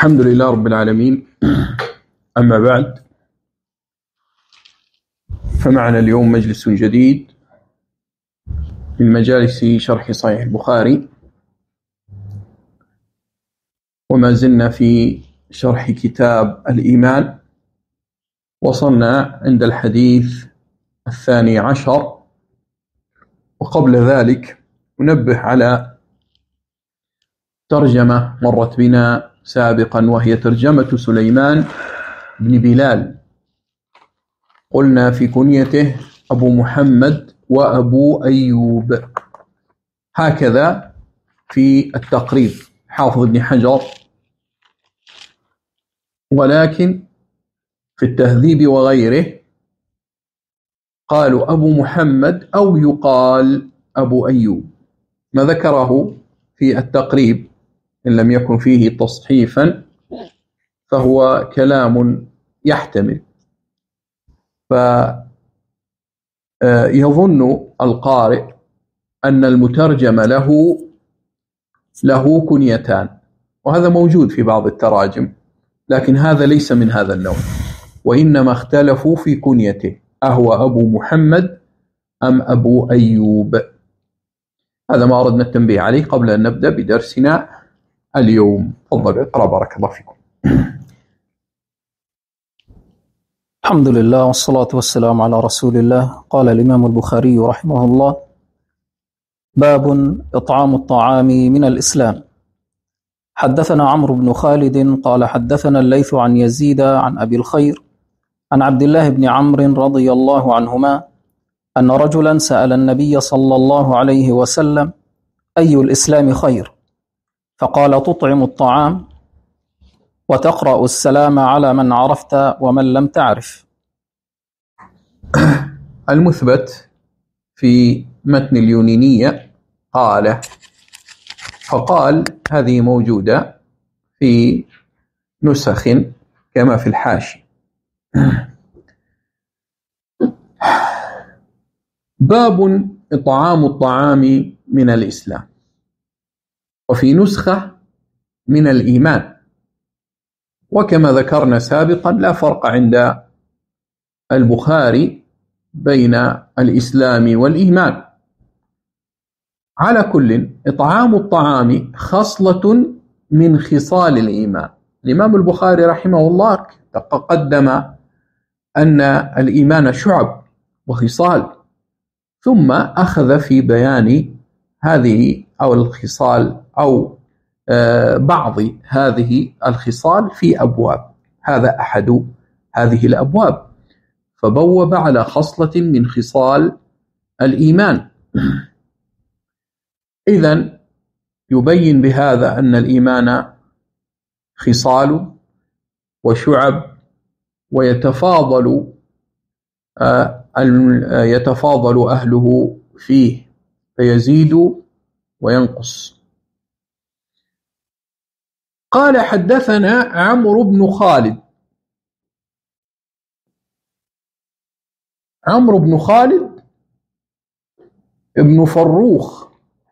الحمد لله رب العالمين. أما بعد، فمعنا اليوم مجلس جديد من مجالس شرح صحيح البخاري، وما زلنا في شرح كتاب الإيمان. وصلنا عند الحديث 12، وقبل ذلك ننبه على ترجمة مرت بنا سابقا، وهي ترجمة سليمان بن بلال. قلنا في كنيته أبو محمد وأبو أيوب، هكذا في التقريب حافظ ابن حجر، ولكن في التهذيب وغيره قالوا أبو محمد أو يقال أبو أيوب. ما ذكره في التقريب إن لم يكن فيه تصحيفا فهو كلام يحتمل، فيظن القارئ أن المترجم له كنيتان، وهذا موجود في بعض التراجم، لكن هذا ليس من هذا النوع، وإنما اختلفوا في كنيته، أهو أبو محمد أم أبو أيوب. هذا ما أردنا التنبيه عليه قبل أن نبدأ بدرسنا اليوم. تفضل اقرأ بارك الله فيكم. الحمد لله والصلاة والسلام على رسول الله. قال الإمام البخاري رحمه الله: باب إطعام الطعام من الإسلام. حدثنا عمرو بن خالد قال حدثنا الليث عن يزيد عن أبي الخير عن عبد الله بن عمرو رضي الله عنهما أن رجلا سأل النبي صلى الله عليه وسلم: أي الإسلام خير؟ فقال: تطعم الطعام وتقرأ السلام على من عرفت ومن لم تعرف. المثبت في متن اليونينية فقال هذه موجودة في نسخ كما في الحاشي. باب إطعام الطعام من الإسلام، وفي نسخة من الإيمان. وكما ذكرنا سابقا لا فرق عند البخاري بين الإسلام والإيمان. على كل، إطعام الطعام خصلة من خصال الإيمان. الإمام البخاري رحمه الله تقدم أن الإيمان شعب وخصال، ثم أخذ في بيان هذه أو الخصال أو بعض هذه الخصال في أبواب. هذا أحد هذه الأبواب، فبوب على خصلة من خصال الإيمان. إذن يبين بهذا أن الإيمان خصال وشعب، ويتفاضل أهله فيه، فيزيد وينقص. قال حدثنا عمرو بن خالد. عمرو بن خالد ابن فروخ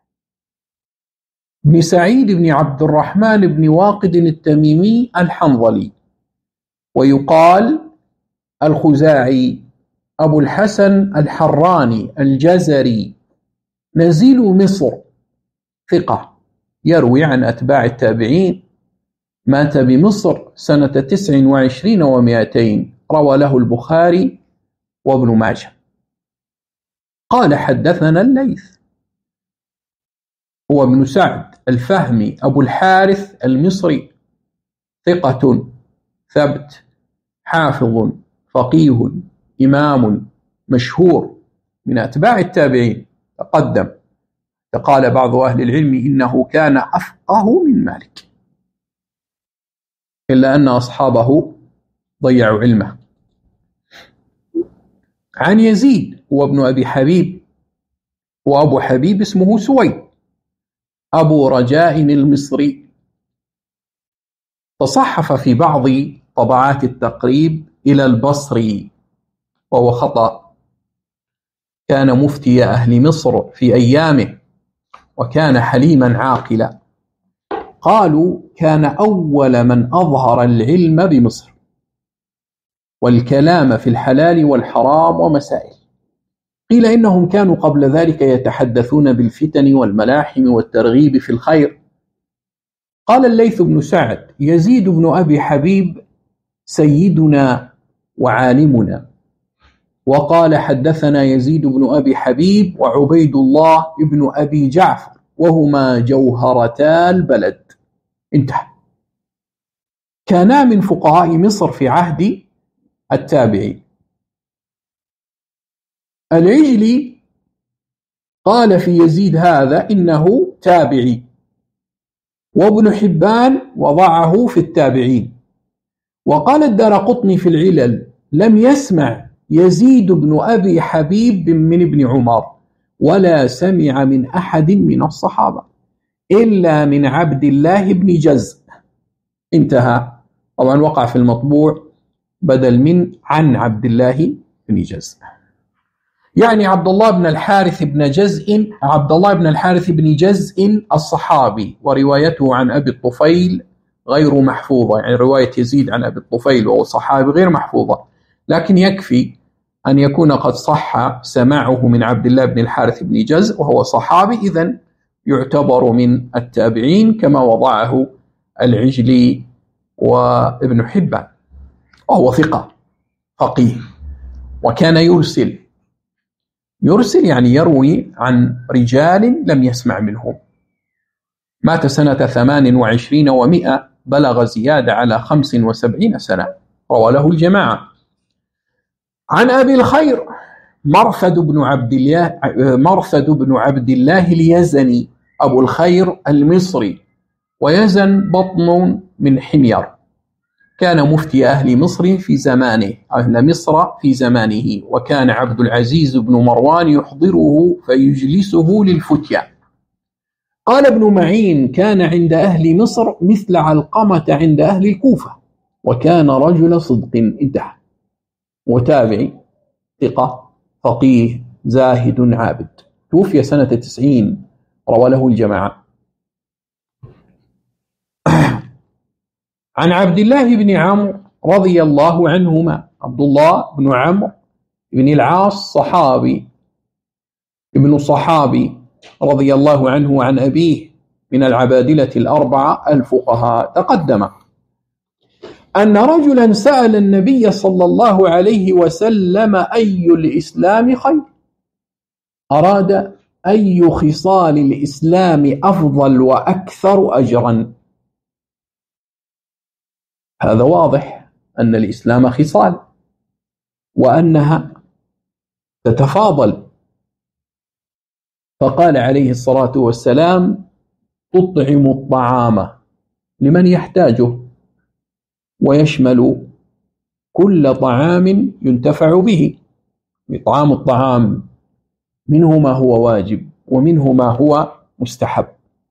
بن سعيد بن عبد الرحمن بن واقد التميمي الحنظلي، ويقال الخزاعي، أبو الحسن الحراني الجزري، نزيل مصر، ثقة، يروي عن أتباع التابعين، مات بمصر سنة 29 و200، روى له البخاري وابن ماجه. قال حدثنا الليث، هو ابن سعد الفهمي أبو الحارث المصري، ثقة ثبت حافظ فقيه إمام مشهور من أتباع التابعين. تقدم قال بعض أهل العلم إنه كان أفقه من مالك، إلا أن أصحابه ضيعوا علمه. عن يزيد هو ابن أبي حبيب، وأبو حبيب اسمه سويد، أبو رجاء المصري. تصحف في بعض طبعات التقريب إلى البصري، وهو خطأ. كان مفتي أهل مصر في أيامه، وكان حليما عاقلا. قالوا كان أول من أظهر العلم بمصر والكلام في الحلال والحرام ومسائل. قيل إنهم كانوا قبل ذلك يتحدثون بالفتن والملاحم والترغيب في الخير. قال الليث بن سعد: يزيد بن أبي حبيب سيدنا وعالمنا. وقال: حدثنا يزيد بن أبي حبيب وعبيد الله بن أبي جعفر وهما جوهرتا البلد. انتهى. كانا من فقهاء مصر في عهد التابعين. العجلي قال في يزيد هذا إنه تابعي، وابن حبان وضعه في التابعين. وقال الدارقطني في العلل: لم يسمع يزيد بن أبي حبيب من ابن عمر ولا سمع من أحد من الصحابة إلا من عبد الله بن جزء. انتهى. طبعا وقع في المطبوع بدل من عن عبد الله بن جزء، يعني عبد الله بن الحارث بن جزء الصحابي، وروايته عن أبي الطفيل غير محفوظة. يعني رواية يزيد عن أبي الطفيل وهو صحابي غير محفوظة، لكن يكفي أن يكون قد صح سماعه من عبد الله بن الحارث بن جزء وهو صحابي، إذن يعتبر من التابعين كما وضعه العجلي وابن حبان. وهو ثقة فقيه، وكان يرسل يعني يروي عن رجال لم يسمع منهم. مات سنة 28 و100، بلغ زيادة على 75 سنة، روى له الجماعة. عن أبي الخير مرثد بن عبد الله اليزني، أبو الخير المصري، ويزن بطن من حمير، كان مفتي أهل مصر في زمانه، أهل مصر في زمانه، وكان عبد العزيز بن مروان يحضره فيجلسه للفتيا. قال ابن معين: كان عند أهل مصر مثل علقمة عند أهل الكوفة، وكان رجل صدق. انتهى. وتابعي ثقة فقيه زاهد عابد، توفي سنة 90، روى له الجماعة. عن عبد الله بن عمرو رضي الله عنهما، عبد الله بن عمرو بن العاص صحابي ابن صحابي رضي الله عنه وعن أبيه، من العبادلة الأربعة الفقهاء. تقدم أن رجلا سأل النبي صلى الله عليه وسلم: أي الإسلام خير؟ أراد أي خصال الإسلام أفضل وأكثر أجرا؟ هذا واضح أن الإسلام خصال وأنها تتفاضل. فقال عليه الصلاة والسلام: تطعم الطعام لمن يحتاجه، ويشمل كل طعام ينتفع به. إطعام الطعام منه ما هو واجب ومنه ما هو مستحب.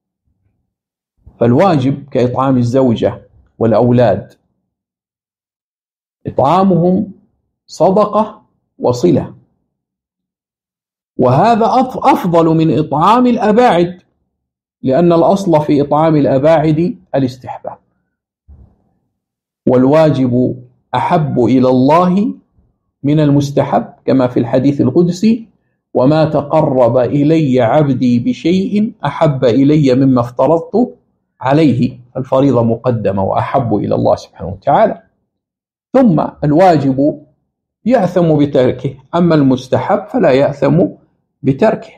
فالواجب كإطعام الزوجة والأولاد، إطعامهم صدقة وصلة، وهذا أفضل من إطعام الأباعد، لأن الأصل في إطعام الأباعد الاستحباب. والواجب أحب إلى الله من المستحب، كما في الحديث القدسي: وما تقرب إلي عبدي بشيء أحب إلي مما افترضت عليه. الفريضة مقدمة وأحب إلى الله سبحانه وتعالى. ثم الواجب يأثم بتركه، أما المستحب فلا يأثم بتركه.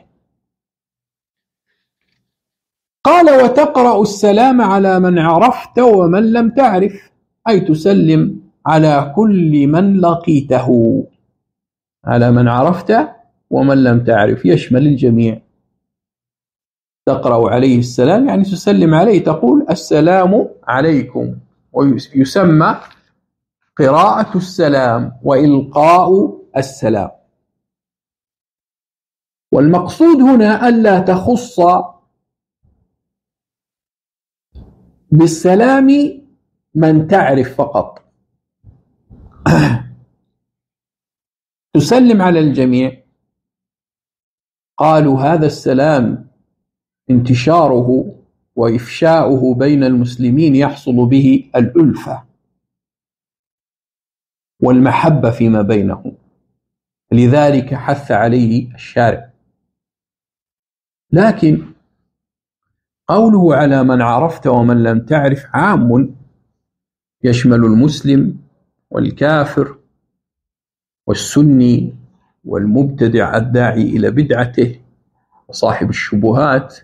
قال: وتقرأ السلام على من عرفت ومن لم تعرف، أي تسلم على كل من لقيته، على من عرفت ومن لم تعرف، يشمل الجميع. تقرأ عليه السلام يعني تسلم عليه، تقول: السلام عليكم، ويسمى قراءة السلام وإلقاء السلام. والمقصود هنا ألا تخص بالسلام من تعرف فقط، تسلم على الجميع. قالوا: هذا السلام انتشاره وإفشاؤه بين المسلمين يحصل به الألفة والمحبة فيما بينهم، لذلك حث عليه الشارع. لكن قوله على من عرفت ومن لم تعرف عام، يشمل المسلم والكافر والسني والمبتدع الداعي إلى بدعته وصاحب الشبهات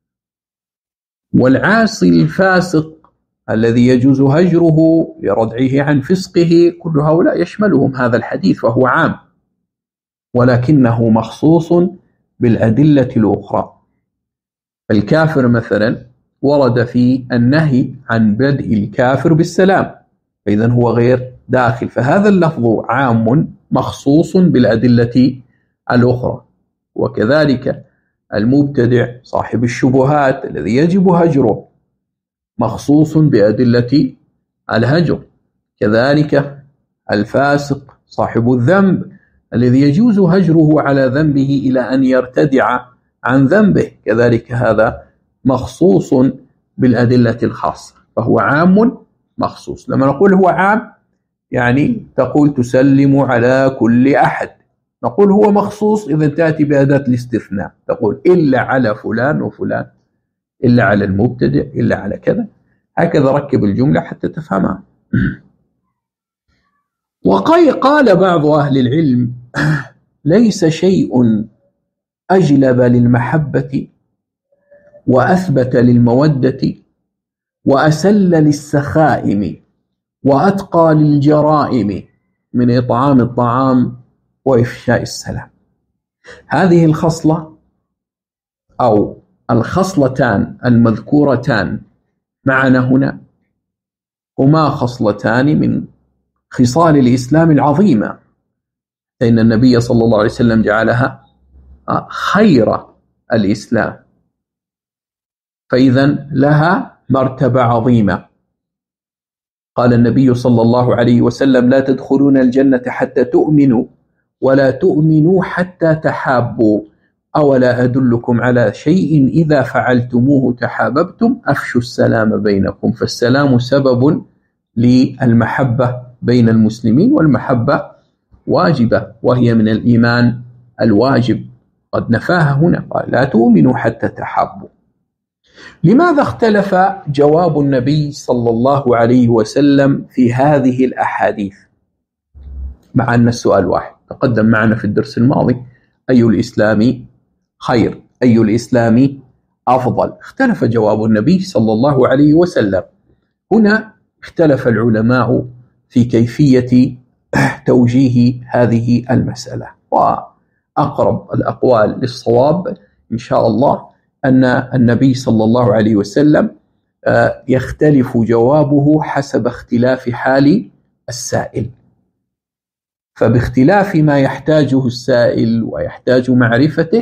والعاصي الفاسق الذي يجوز هجره لردعه عن فسقه. كل هؤلاء يشملهم هذا الحديث، فهو عام ولكنه مخصوص بالأدلة الأخرى. الكافر مثلا ورد في النهي عن بدء الكافر بالسلام، فإذا هو غير داخل، فهذا اللفظ عام مخصوص بالأدلة الأخرى. وكذلك المبتدع صاحب الشبهات الذي يجب هجره مخصوص بأدلة الهجر. كذلك الفاسق صاحب الذنب الذي يجوز هجره على ذنبه إلى أن يرتدع عن ذنبه، كذلك هذا مخصوص بالأدلة الخاصة، فهو عام مخصوص. لما نقول هو عام يعني تقول تسلم على كل أحد. نقول هو مخصوص إذا تأتي بأداة الاستثناء، تقول إلا على فلان وفلان، إلا على المبتدئ، إلا على كذا. هكذا ركب الجملة حتى تفهمها. وقال بعض أهل العلم ليس شيء أجلب للمحبة وأثبت للمودة وأسل للسخائم وأتقى للجرائم من إطعام الطعام وإفشاء السلام. هذه الخصلة أو الخصلتان المذكورتان معنا هنا هما خصلتان من خصال الإسلام العظيمة، فإن النبي صلى الله عليه وسلم جعلها خير الإسلام، فإذا لها مرتبة عظيمة. قال النبي صلى الله عليه وسلم لا تدخلون الجنة حتى تؤمنوا ولا تؤمنوا حتى تحابوا، أولا أدلكم على شيء إذا فعلتموه تحاببتم أفشوا السلام بينكم. فالسلام سبب للمحبة بين المسلمين، والمحبة واجبة وهي من الإيمان الواجب، قد نفاها هنا، قال لا تؤمنوا حتى تحابوا. لماذا اختلف جواب النبي صلى الله عليه وسلم في هذه الأحاديث مع أن السؤال واحد؟ تقدم معنا في الدرس الماضي أي الإسلام خير، أي الإسلام أفضل. اختلف جواب النبي صلى الله عليه وسلم. هنا اختلف العلماء في كيفية توجيه هذه المسألة، وأقرب الأقوال للصواب إن شاء الله أن النبي صلى الله عليه وسلم يختلف جوابه حسب اختلاف حال السائل، فباختلاف ما يحتاجه السائل ويحتاج معرفته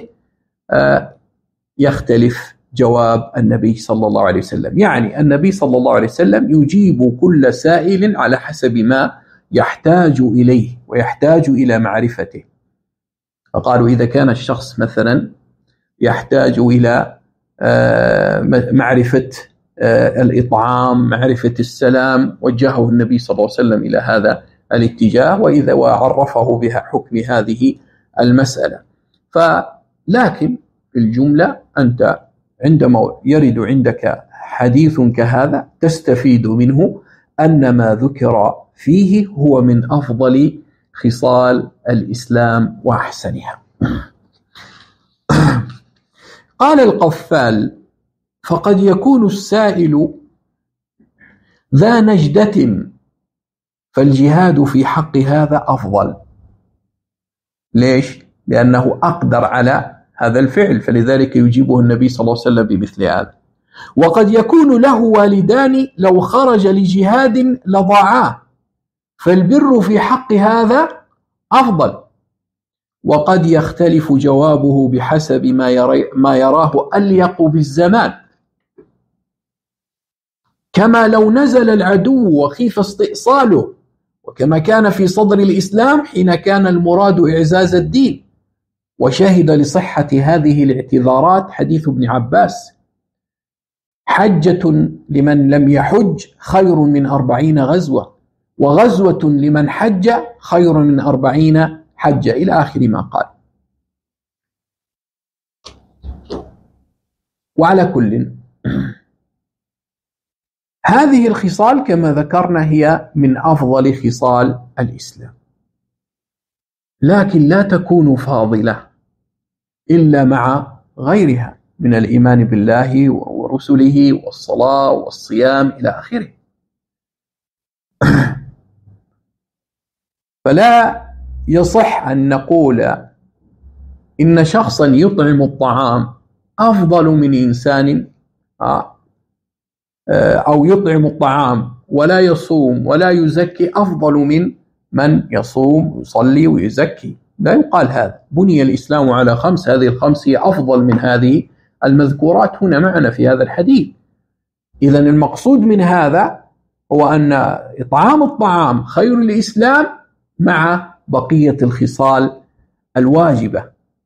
يختلف جواب النبي صلى الله عليه وسلم. يعني النبي صلى الله عليه وسلم يجيب كل سائل على حسب ما يحتاج إليه ويحتاج إلى معرفته. فقالوا إذا كان الشخص مثلا يحتاج إلى معرفة الإطعام، معرفة السلام، وجهه النبي صلى الله عليه وسلم إلى هذا الاتجاه، وإذا وعرفه بها حكم هذه المسألة. لكن في الجملة أنت عندما يرد عندك حديث كهذا تستفيد منه أن ما ذكر فيه هو من أفضل خصال الإسلام وأحسنها. قال القفال فقد يكون السائل ذا نجدة فالجهاد في حق هذا أفضل. ليش؟ لأنه أقدر على هذا الفعل، فلذلك يجيبه النبي صلى الله عليه وسلم بمثل هذا. وقد يكون له والدان لو خرج لجهاد لضاعاه فالبر في حق هذا أفضل. وقد يختلف جوابه بحسب ما يراه أليق بالزمان، كما لو نزل العدو وخيف استئصاله، وكما كان في صدر الإسلام حين كان المراد إعزاز الدين. وشهد لصحة هذه الاعتذارات حديث ابن عباس حجة لمن لم يحج خير من 40 غزوة، وغزوة لمن حج خير من 40 حجة، إلى آخر ما قال. وعلى كل، هذه الخصال كما ذكرنا هي من أفضل خصال الإسلام، لكن لا تكون فاضلة إلا مع غيرها من الإيمان بالله ورسله والصلاة والصيام إلى آخره. فلا يصح أن نقول إن شخصا يطعم الطعام أفضل من إنسان أو يطعم الطعام ولا يصوم ولا يزكي أفضل من يصوم ويصلي ويزكي. لا يقال هذا. بني الإسلام على 5، هذه ال5 هي أفضل من هذه المذكورات هنا معنا في هذا الحديث. إذن المقصود من هذا هو أن إطعام الطعام خير الإسلام مع بقية الخصال الواجبة.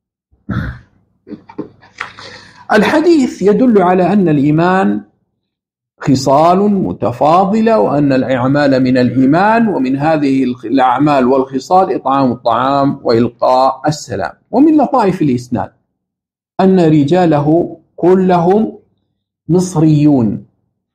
الحديث يدل على أن الإيمان خصال متفاضلة، وأن الأعمال من الإيمان، ومن هذه الأعمال والخصال إطعام الطعام وإلقاء السلام. ومن لطائف الإسناد أن رجاله كلهم مصريون،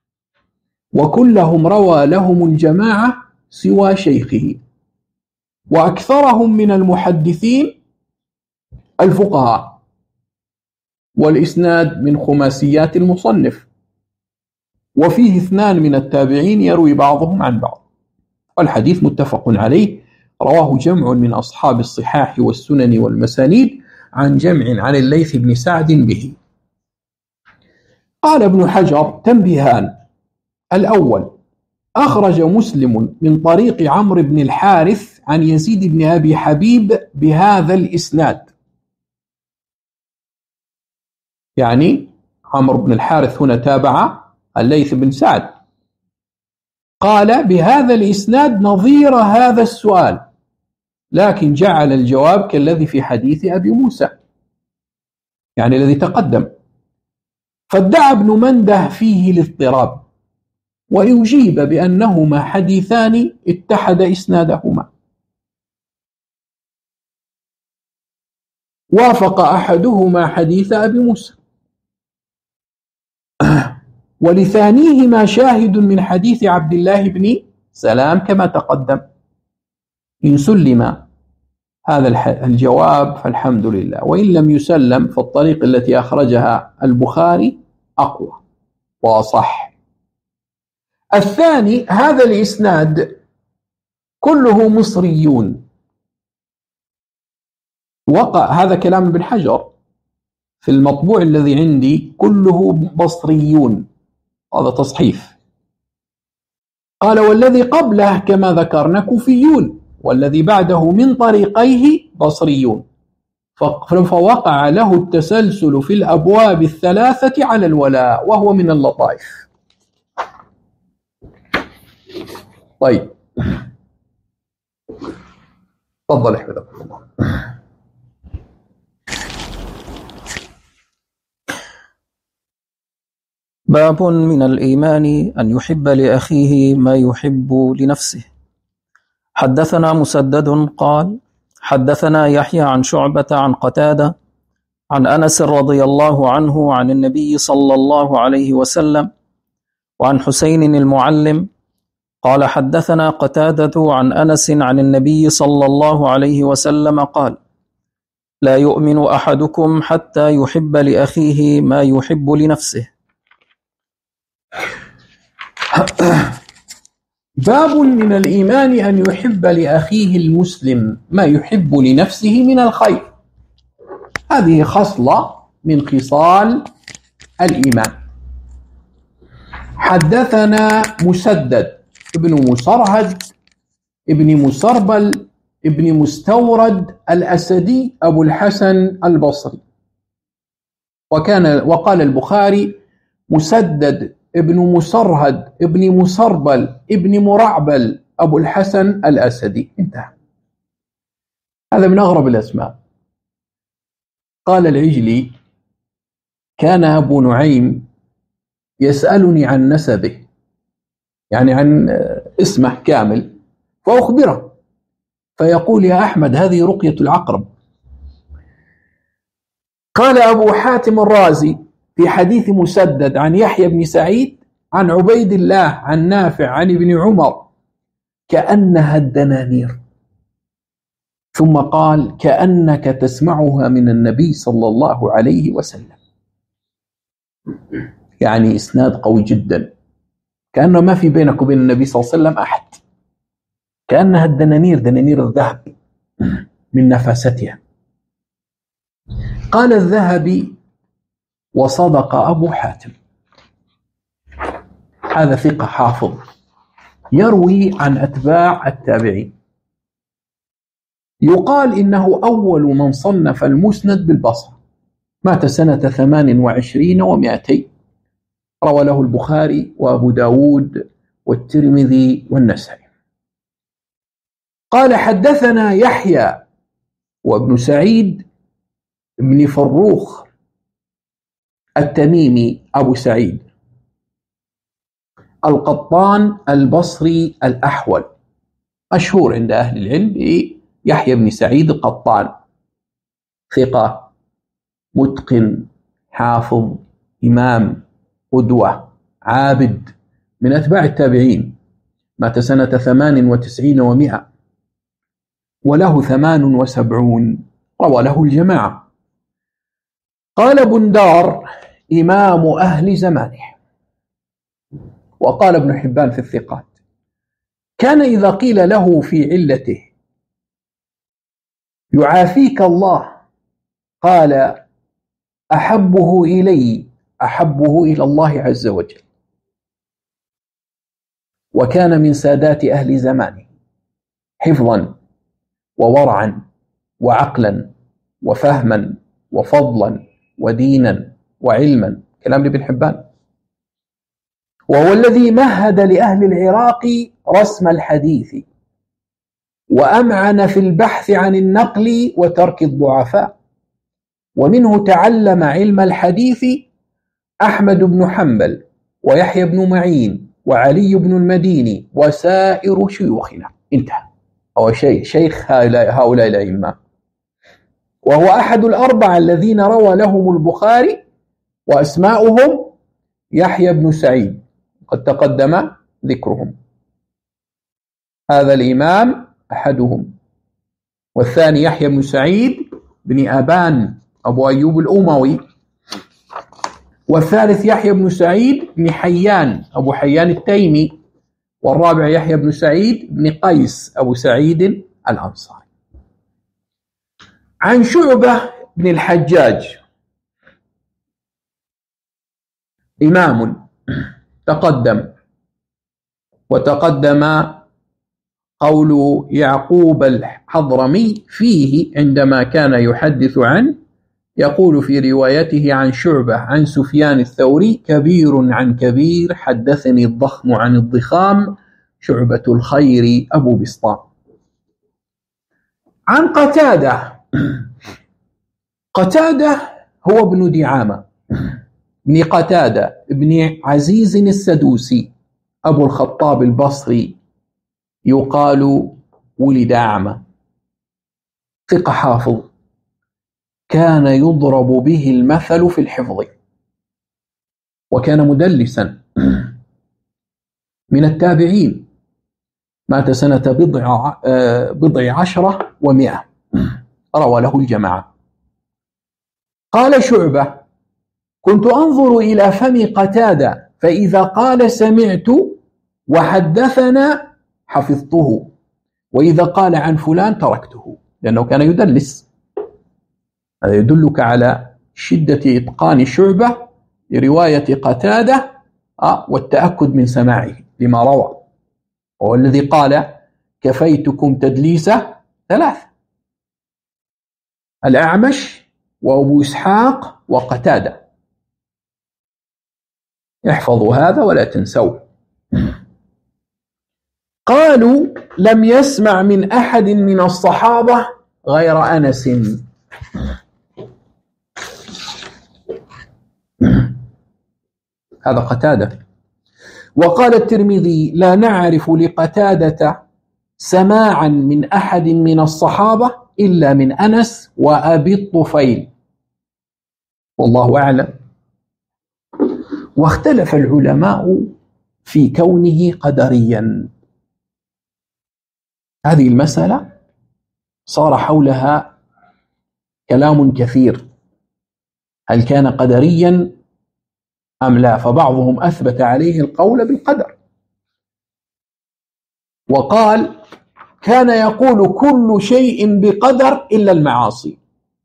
وكلهم روى لهم الجماعة سوى شيخه، وأكثرهم من المحدثين الفقهاء، والإسناد من خماسيات المصنف، وفيه 2 من التابعين يروي بعضهم عن بعض. والحديث متفق عليه، رواه جمع من أصحاب الصحاح والسنن والمسانيد عن جمع عن الليث بن سعد به. قال ابن حجر: تنبيهان: الأول، أخرج مسلم من طريق عمرو بن الحارث عن يزيد بن أبي حبيب بهذا الإسناد، يعني عمرو بن الحارث هنا تابع الليث بن سعد، قال بهذا الإسناد نظير هذا السؤال، لكن جعل الجواب كالذي في حديث أبي موسى، يعني الذي تقدم، فادعى ابن منده فيه الاضطراب، ويجيب بأنهما حديثان اتحد إسنادهما، وافق أحدهما حديث أبي موسى، ولثانيهما شاهد من حديث عبد الله بن سلام كما تقدم. إن سلم هذا الجواب فالحمد لله، وإن لم يسلم فالطريق التي أخرجها البخاري أقوى وأصح. الثاني، هذا الإسناد كله مصريون، وقع هذا كلام ابن حجر، في المطبوع الذي عندي كله بصريون، هذا تصحيف. قال: والذي قبله كما ذكرنا كوفيون، والذي بعده من طريقيه بصريون، فوقع له التسلسل في الأبواب الثلاثة على الولاء، وهو من اللطائف. طيب، تفضل حفظك الله. باب من الإيمان أن يحب لأخيه ما يحب لنفسه. حدثنا مسدد قال: حدثنا يحيى عن شعبة عن قتادة عن أنس رضي الله عنه عن النبي صلى الله عليه وسلم وعن حسين المعلم قال: حدثنا قتادة عن أنس عن النبي صلى الله عليه وسلم قال: لا يؤمن أحدكم حتى يحب لأخيه ما يحب لنفسه. باب من الإيمان أن يحب لأخيه المسلم ما يحب لنفسه من الخير. هذه خصلة من خصال الإيمان. حدثنا مسدد ابن مسرهد ابن مسربل ابن مستورد الأسدي أبو الحسن البصري، وقال البخاري مسدد ابن مسرهد ابن مسربل ابن مرعبل أبو الحسن الأسدي، انتهى. هذا من أغرب الأسماء. قال العجلي: كان أبو نعيم يسألني عن نسبه، يعني عن اسمه كامل، فأخبره، فيقول: يا أحمد هذه رقية العقرب. قال أبو حاتم الرازي في حديث مسدد عن يحيى بن سعيد عن عبيد الله عن نافع عن ابن عمر: كأنها الدنانير. ثم قال: كأنك تسمعها من النبي صلى الله عليه وسلم. يعني إسناد قوي جدا، كأنه ما في بينك وبين النبي صلى الله عليه وسلم أحد. كأنها الدنانير، دنانير الذهب من نفاستها. قال الذهبي: وصدق أبو حاتم. هذا ثقة حافظ يروي عن أتباع التابعين. يقال إنه أول من صنف المسند بالبصرة، مات سنة 28 و200، روى له البخاري وأبو داود والترمذي والنسائي. قال: حدثنا يحيى وابن سعيد بن فروخ التميمي أبو سعيد القطان البصري الأحول، مشهور عند أهل العلم يحيى بن سعيد القطان، ثقة متقن حافظ إمام قدوة عابد من أتباع التابعين، مات سنة 98 و100، وله 78، روى له الجماعة. قال بندار: إمام أهل زمانه. وقال ابن حبان في الثقات: كان إذا قيل له في علته يعافيك الله قال: أحبه إلى الله عز وجل. وكان من سادات أهل زمانه حفظا وورعا وعقلا وفهما وفضلا ودينا وعلما، كلام ابن حبان. وهو الذي مهد لأهل العراق رسم الحديث، وأمعن في البحث عن النقل وترك الضعفاء. ومنه تعلم علم الحديث أحمد بن حنبل ويحيى بن معين وعلي بن المديني وسائر شيوخنا. انتهى. هو شيخ هؤلاء الأئمة، وهو أحد الأربعة الذين روى لهم البخاري، وأسماؤهم يحيى بن سعيد قد تقدم ذكرهم. هذا الإمام أحدهم، والثاني يحيى بن سعيد بن أبان أبو أيوب الأموي، والثالث يحيى بن سعيد بن حيان أبو حيان التيمي، والرابع يحيى بن سعيد بن قيس أبو سعيد الأنصاري. عن شعبة بن الحجاج، إمام وتقدم قول يعقوب الحضرمي فيه عندما كان يحدث عنه، يقول في روايته عن شعبة عن سفيان الثوري: كبير عن كبير، حدثني الضخم عن الضخام، شعبة الخير أبو بسطام. عن قتادة هو ابن دعامة بن قتادة بن عزيز السدوسي أبو الخطاب البصري، يقال ولد أعمى، ثقة حافظ، كان يضرب به المثل في الحفظ، وكان مدلسا، من التابعين، مات سنة 19 و100، روى له الجماعة. قال شعبة: كنت أنظر إلى فم قتادة، فإذا قال سمعت وحدثنا حفظته، وإذا قال عن فلان تركته، لأنه كان يدلس. هذا يدلك على شدة إتقان شعبة لرواية قتادة والتأكد من سماعه لما روى. وهو الذي قال: كفيتكم تدليسه 3: الأعمش وأبو إسحاق وقتادة. احفظوا هذا ولا تنسوه. قالوا: لم يسمع من أحد من الصحابة غير أنس. هذا قتادة. وقال الترمذي: لا نعرف لقتادة سماعا من أحد من الصحابة إلا من أنس وأبي الطفيل، والله أعلم. واختلف العلماء في كونه قدريا. هذه المسألة صار حولها كلام كثير، هل كان قدريا أم لا؟ فبعضهم أثبت عليه القول بالقدر وقال كان يقول كل شيء بقدر إلا المعاصي،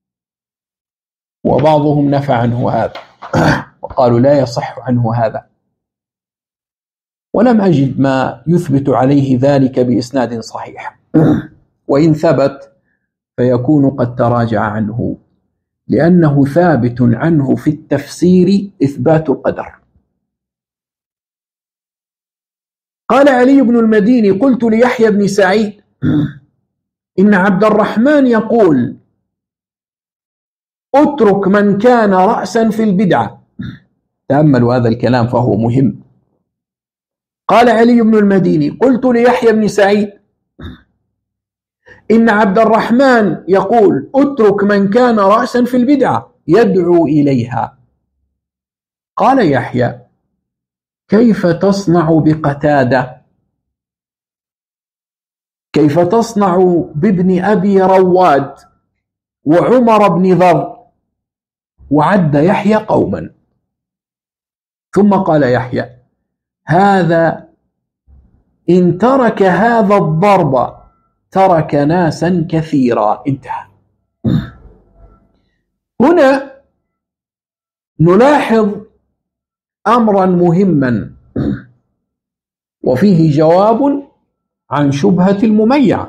وبعضهم نفى عنه هذا وقالوا لا يصح عنه هذا، ولم أجد ما يثبت عليه ذلك بإسناد صحيح، وإن ثبت فيكون قد تراجع عنه، لأنه ثابت عنه في التفسير إثبات القدر. قال علي بن المديني: قلت ليحيى بن سعيد: إن عبد الرحمن يقول اترك من كان رأسا في البدعة. تأملوا هذا الكلام فهو مهم. قال علي بن المديني: قلت ليحيى بن سعيد: إن عبد الرحمن يقول اترك من كان رأسا في البدعة يدعو إليها. قال يحيى: كيف تصنع بقتادة؟ كيف تصنع بابن أبي رواد وعمر بن ذر؟ وعد يحيى قوما، ثم قال يحيى: هذا إن ترك هذا الضرب ترك ناسا كثيرا. انتهى. هنا نلاحظ أمرا مهما وفيه جواب عن شبهة المميع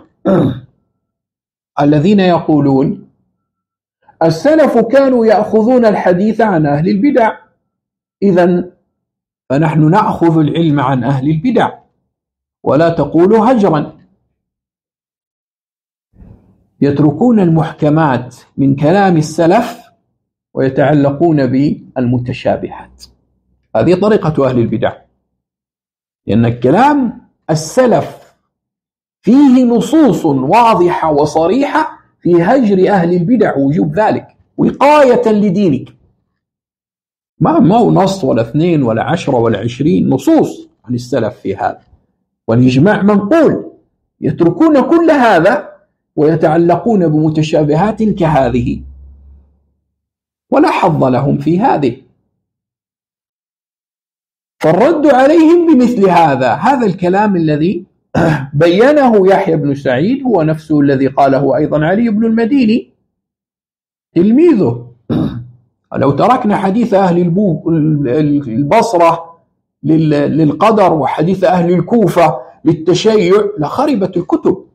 الذين يقولون السلف كانوا يأخذون الحديث عن أهل البدع، إذن فنحن نأخذ العلم عن أهل البدع ولا تقولوا هجرا. يتركون المحكمات من كلام السلف ويتعلقون بالمتشابهات. هذه طريقة أهل البدع، لأن الكلام السلف فيه نصوص واضحة وصريحة في هجر أهل البدع وجوب ذلك وقاية لدينك. ما هو نص ولا 2 ولا 10 ولا 20 نصوص عن السلف في هذا، والإجماع منقول. يتركون كل هذا ويتعلقون بمتشابهات كهذه ولا حظ لهم في هذه، فالرد عليهم بمثل هذا الكلام الذي بينه يحيى بن سعيد هو نفسه الذي قاله أيضا علي بن المديني تلميذه. لو تركنا حديث أهل البصرة للقدر وحديث أهل الكوفة للتشيع لخربت الكتب.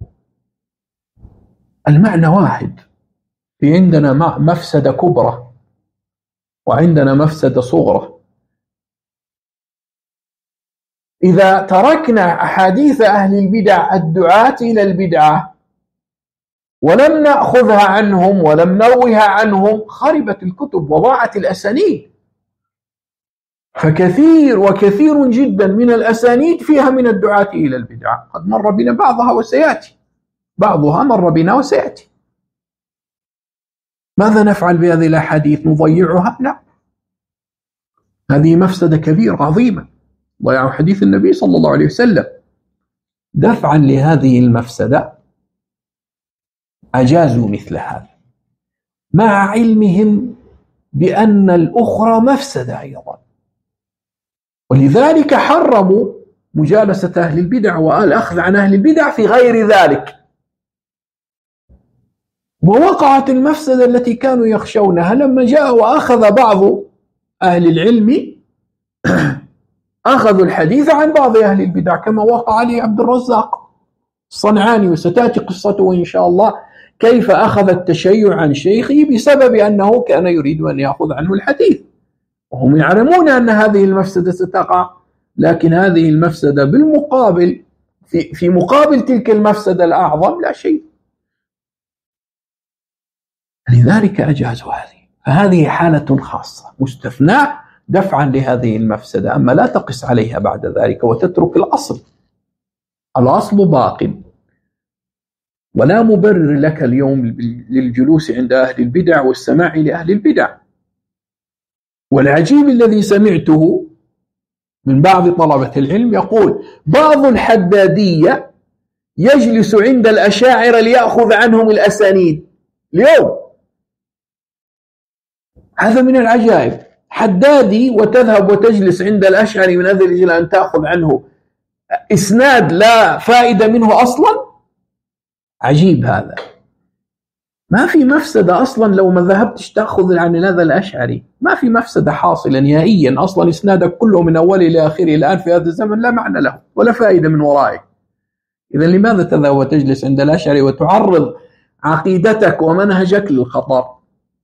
المعنى واحد، في عندنا مفسدة كبرى وعندنا مفسدة صغرى. إذا تركنا أحاديث أهل البدع الدعاة إلى البدعة ولم نأخذها عنهم ولم نروها عنهم خربت الكتب وضاعت الأسانيد، فكثير جدا من الأسانيد فيها من الدعاة إلى البدعة، قد مر بنا بعضها وسيأتي، بعضها مر بنا وسيأتي. ماذا نفعل بهذه الأحاديث؟ نضيعها؟ لا، هذه مفسدة كبيرة عظيمة، ضياع حديث النبي صلى الله عليه وسلم. دفعا لهذه المفسدة أجازوا مثل هذا مع علمهم بأن الأخرى مفسدة أيضا، ولذلك حرموا مجالسة أهل البدع والأخذ عن أهل البدع في غير ذلك، ووقعت المفسدة التي كانوا يخشونها لما جاء وأخذ بعض أهل العلم أخذوا الحديث عن بعض أهل البدع كما وقع لعبد الرزاق الصنعاني، وستأتي قصته إن شاء الله كيف أخذ التشيع عن شيخه بسبب أنه كان يريد أن يأخذ عنه الحديث، وهم يعلمون أن هذه المفسدة ستقع، لكن هذه المفسدة بالمقابل في مقابل تلك المفسدة الأعظم لا شيء، لذلك أجازوا هذه. فهذه حالة خاصة مستثناء دفعا لهذه المفسدة، أما لا تقس عليها بعد ذلك وتترك الأصل. الأصل باق، ولا مبرر لك اليوم للجلوس عند أهل البدع والسماع لأهل البدع. والعجيب الذي سمعته من بعض طلبة العلم يقول بعض الحدادية يجلس عند الأشاعرة ليأخذ عنهم الأسانيد اليوم. هذا من العجائب، حدادي وتذهب وتجلس عند الأشعري من أجل أن تأخذ عنه إسناد لا فائدة منه أصلا. عجيب هذا، ما في مفسدة أصلا لو ما ذهبتش تأخذ عن هذا الأشعري، ما في مفسدة حاصلة نهائيا. أصلا إسنادك كله من أوله إلى آخره الآن في هذا الزمن لا معنى له ولا فائدة من ورائه. إذا لماذا تذهب وتجلس عند الأشعري وتعرض عقيدتك ومنهجك للخطر؟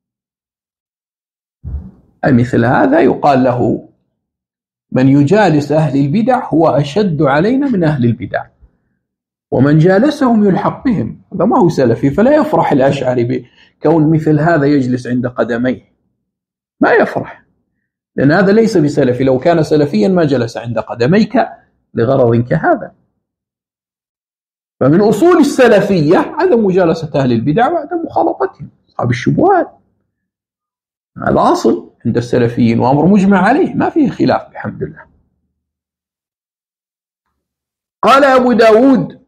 مثل هذا يقال له من يجالس أهل البدع هو أشد علينا من أهل البدع، ومن جالسهم يلحق بهم. هذا ما هو سلفي، فلا يفرح الأشعري بكون مثل هذا يجلس عند قدميه، ما يفرح، لأن هذا ليس بسلفي. لو كان سلفيا ما جلس عند قدميك لغرض كهذا. فمن أصول السلفية عدم مجالسة أهل البدع وعدم مخالطتهم أصحاب الشبهات. هذا أصل عند السلفيين وأمر مجمع عليه ما فيه خلاف بحمد الله. قال أبو داود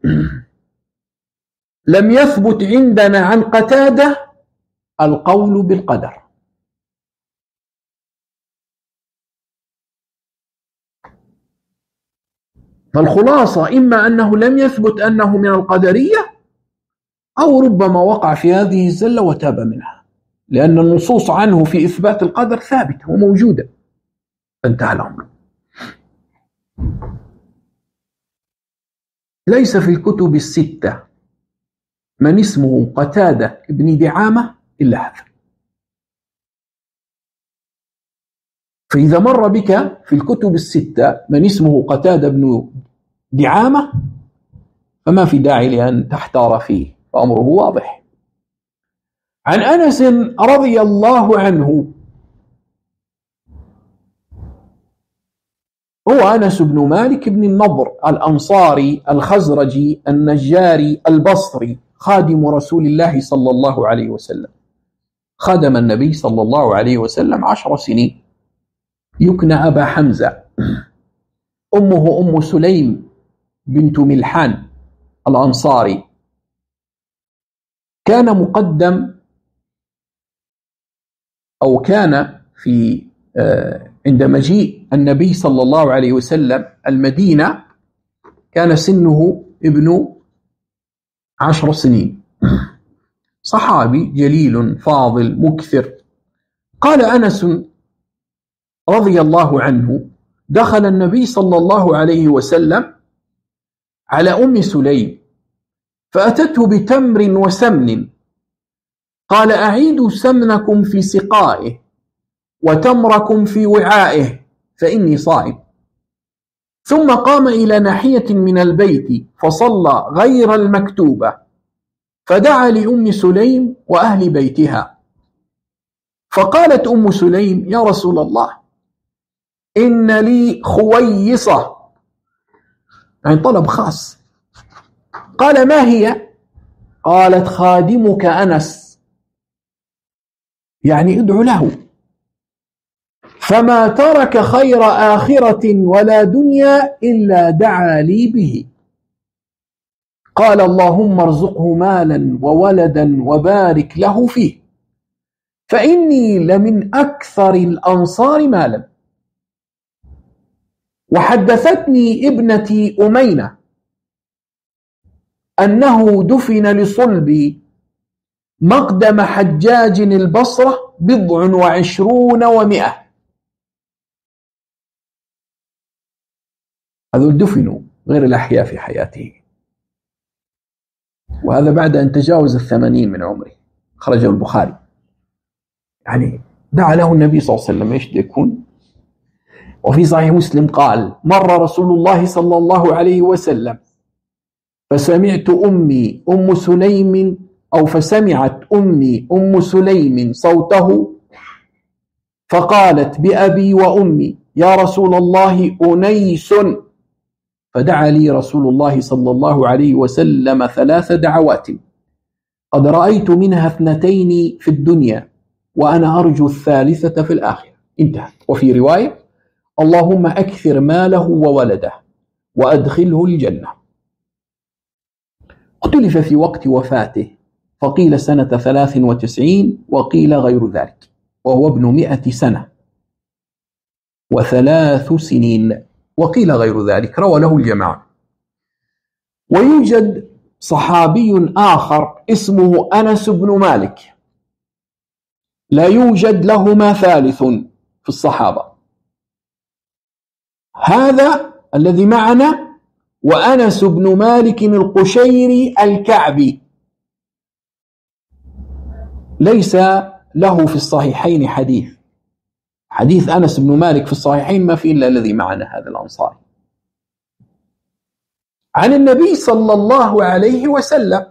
لم يثبت عندنا عن قتادة القول بالقدر. فالخلاصة إما أنه لم يثبت أنه من القدرية، أو ربما وقع في هذه الزلة وتاب منها، لأن النصوص عنه في إثبات القدر ثابتة وموجودة. فانتهى الأمر. ليس في الكتب الستة من اسمه قتادة ابن دعامة إلا هذا. فإذا مر بك في الكتب الستة من اسمه قتادة بن دعامة فما في داعي لأن تحتار فيه، فأمره واضح. عن أنس رضي الله عنه، هو أنس بن مالك بن النضر الأنصاري الخزرجي النجاري البصري، خادم رسول الله صلى الله عليه وسلم، خدم النبي صلى الله عليه وسلم 10 سنين، يكنى أبا حمزة. أمه أم سليم بنت ملحان الأنصاري. كان مقدم أو كان في عند مجيء النبي صلى الله عليه وسلم المدينة كان سنه ابن 10 سنين، صحابي جليل فاضل مكثر. قال أنس رضي الله عنه دخل النبي صلى الله عليه وسلم على أم سليم فأتته بتمر وسمن، قال أعيدوا سمنكم في سقائه وتمركم في وعائه فإني صائم. ثم قام إلى ناحية من البيت فصلى غير المكتوبة، فدعا لأم سليم وأهل بيتها. فقالت أم سليم يا رسول الله إن لي خويصة، يعني طلب خاص. قال ما هي؟ قالت خادمك أنس، يعني ادعو له، فما ترك خير آخرة ولا دنيا إلا دعا لي به. قال اللهم ارزقه مالا وولدا وبارك له فيه، فإني لمن أكثر الأنصار مالا. وحدثتني ابنتي أمينة أنه دفن لصلبي مقدم حجاج البصرة 27 و100. هذول دفنوا غير الأحياء في حياته، وهذا بعد أن تجاوز 80 من عمره. خرجه البخاري. يعني دعا له النبي صلى الله عليه وسلم، ايش يكون؟ وفي صحيح مسلم قال مر رسول الله صلى الله عليه وسلم فسمعت أمي أم سليم أو فسمعت أمي أم سليم صوته فقالت بأبي وأمي يا رسول الله أنيس، فدعا لي رسول الله صلى الله عليه وسلم 3 دعوات قد رأيت منها 2 في الدنيا وأنا أرجو الثالثة في الآخرة. انتهى. وفي رواية اللهم أكثر ماله وولده وأدخله الجنة. اختلف في وقت وفاته، فقيل سنة 93 وقيل غير ذلك، وهو ابن 100 سنة و3 سنين، وقيل غير ذلك، روى له الجماعة. ويوجد صحابي آخر اسمه أنس بن مالك، لا يوجد لهما ثالث في الصحابة، هذا الذي معنا، وأنس بن مالك القشيري الكعبي، ليس له في الصحيحين حديث. حديث أنس بن مالك في الصحيحين ما في إلا الذي معنا هذا الأنصاري، عن النبي صلى الله عليه وسلم.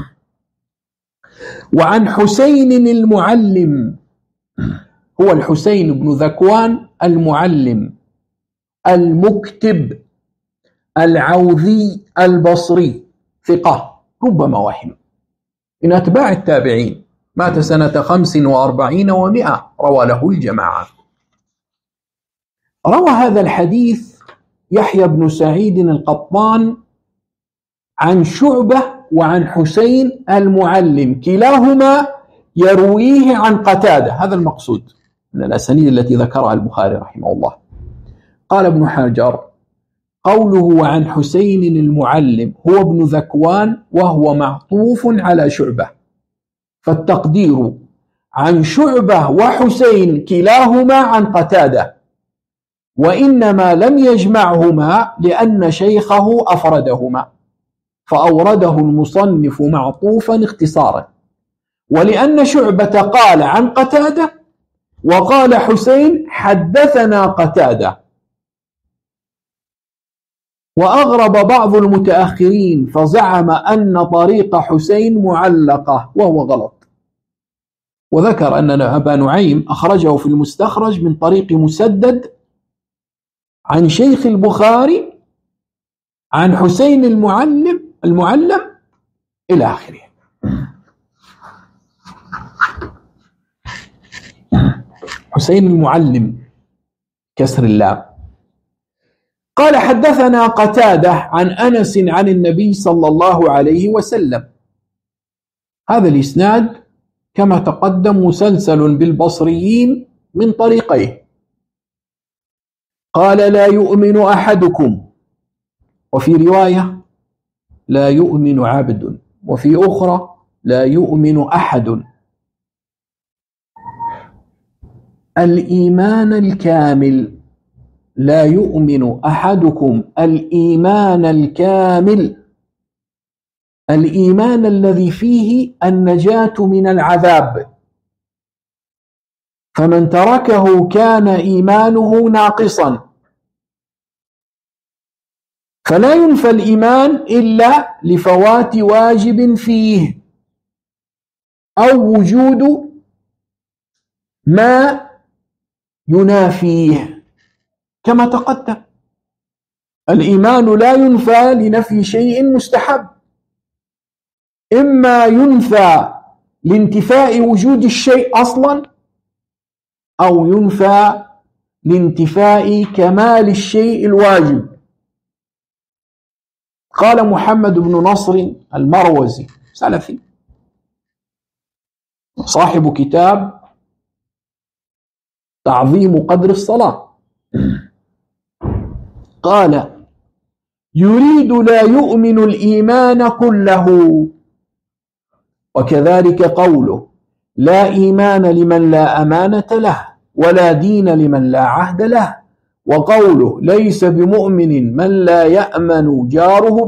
وعن حسين المعلم، هو الحسين بن ذكوان المعلم المكتب العوذي البصري، ثقة ربما وهم، من أتباع التابعين، مات سنة 45 و100، روى له الجماعة. روى هذا الحديث يحيى بن سعيد القطان عن شعبة وعن حسين المعلم، كلاهما يرويه عن قتادة. هذا المقصود من الأسانيد التي ذكرها البخاري رحمه الله. قال ابن حجر قوله وعن حسين المعلم هو ابن ذكوان وهو معطوف على شعبة، فالتقدير عن شعبة وحسين كلاهما عن قتادة، وإنما لم يجمعهما لأن شيخه أفردهما فأورده المصنف معطوفا اختصارا، ولأن شعبة قال عن قتادة وقال حسين حدثنا قتادة. وأغرب بعض المتأخرين فزعم أن طريق حسين معلقة، وهو غلط، وذكر أن أبا نعيم أخرجه في المستخرج من طريق مسدد عن شيخ البخاري عن حسين المعلم إلى آخره. حسين المعلم كسر اللام. قال حدثنا قتادة عن أنس عن النبي صلى الله عليه وسلم. هذا الإسناد كما تقدم مسلسل بالبصريين من طريقيه. قال لا يؤمن أحدكم، وفي رواية لا يؤمن عبد، وفي أخرى لا يؤمن أحد. الإيمان الكامل، لا يؤمن أحدكم الإيمان الكامل، الإيمان الذي فيه النجاة من العذاب، فمن تركه كان إيمانه ناقصا. فلا ينفى الإيمان إلا لفوات واجب فيه أو وجود ما ينافيه، كما تقدم الإيمان لا ينفى لنفي شيء مستحب، إما ينفى لانتفاء وجود الشيء أصلا، أو ينفى لانتفاء كمال الشيء الواجب. قال محمد بن نصر المروزي سلفي صاحب كتاب تعظيم قدر الصلاة، قال يريد لا يؤمن الإيمان كله، وكذلك قوله لا إيمان لمن لا أمانة له ولا دين لمن لا عهد له، وقوله ليس بمؤمن من لا يأمن جاره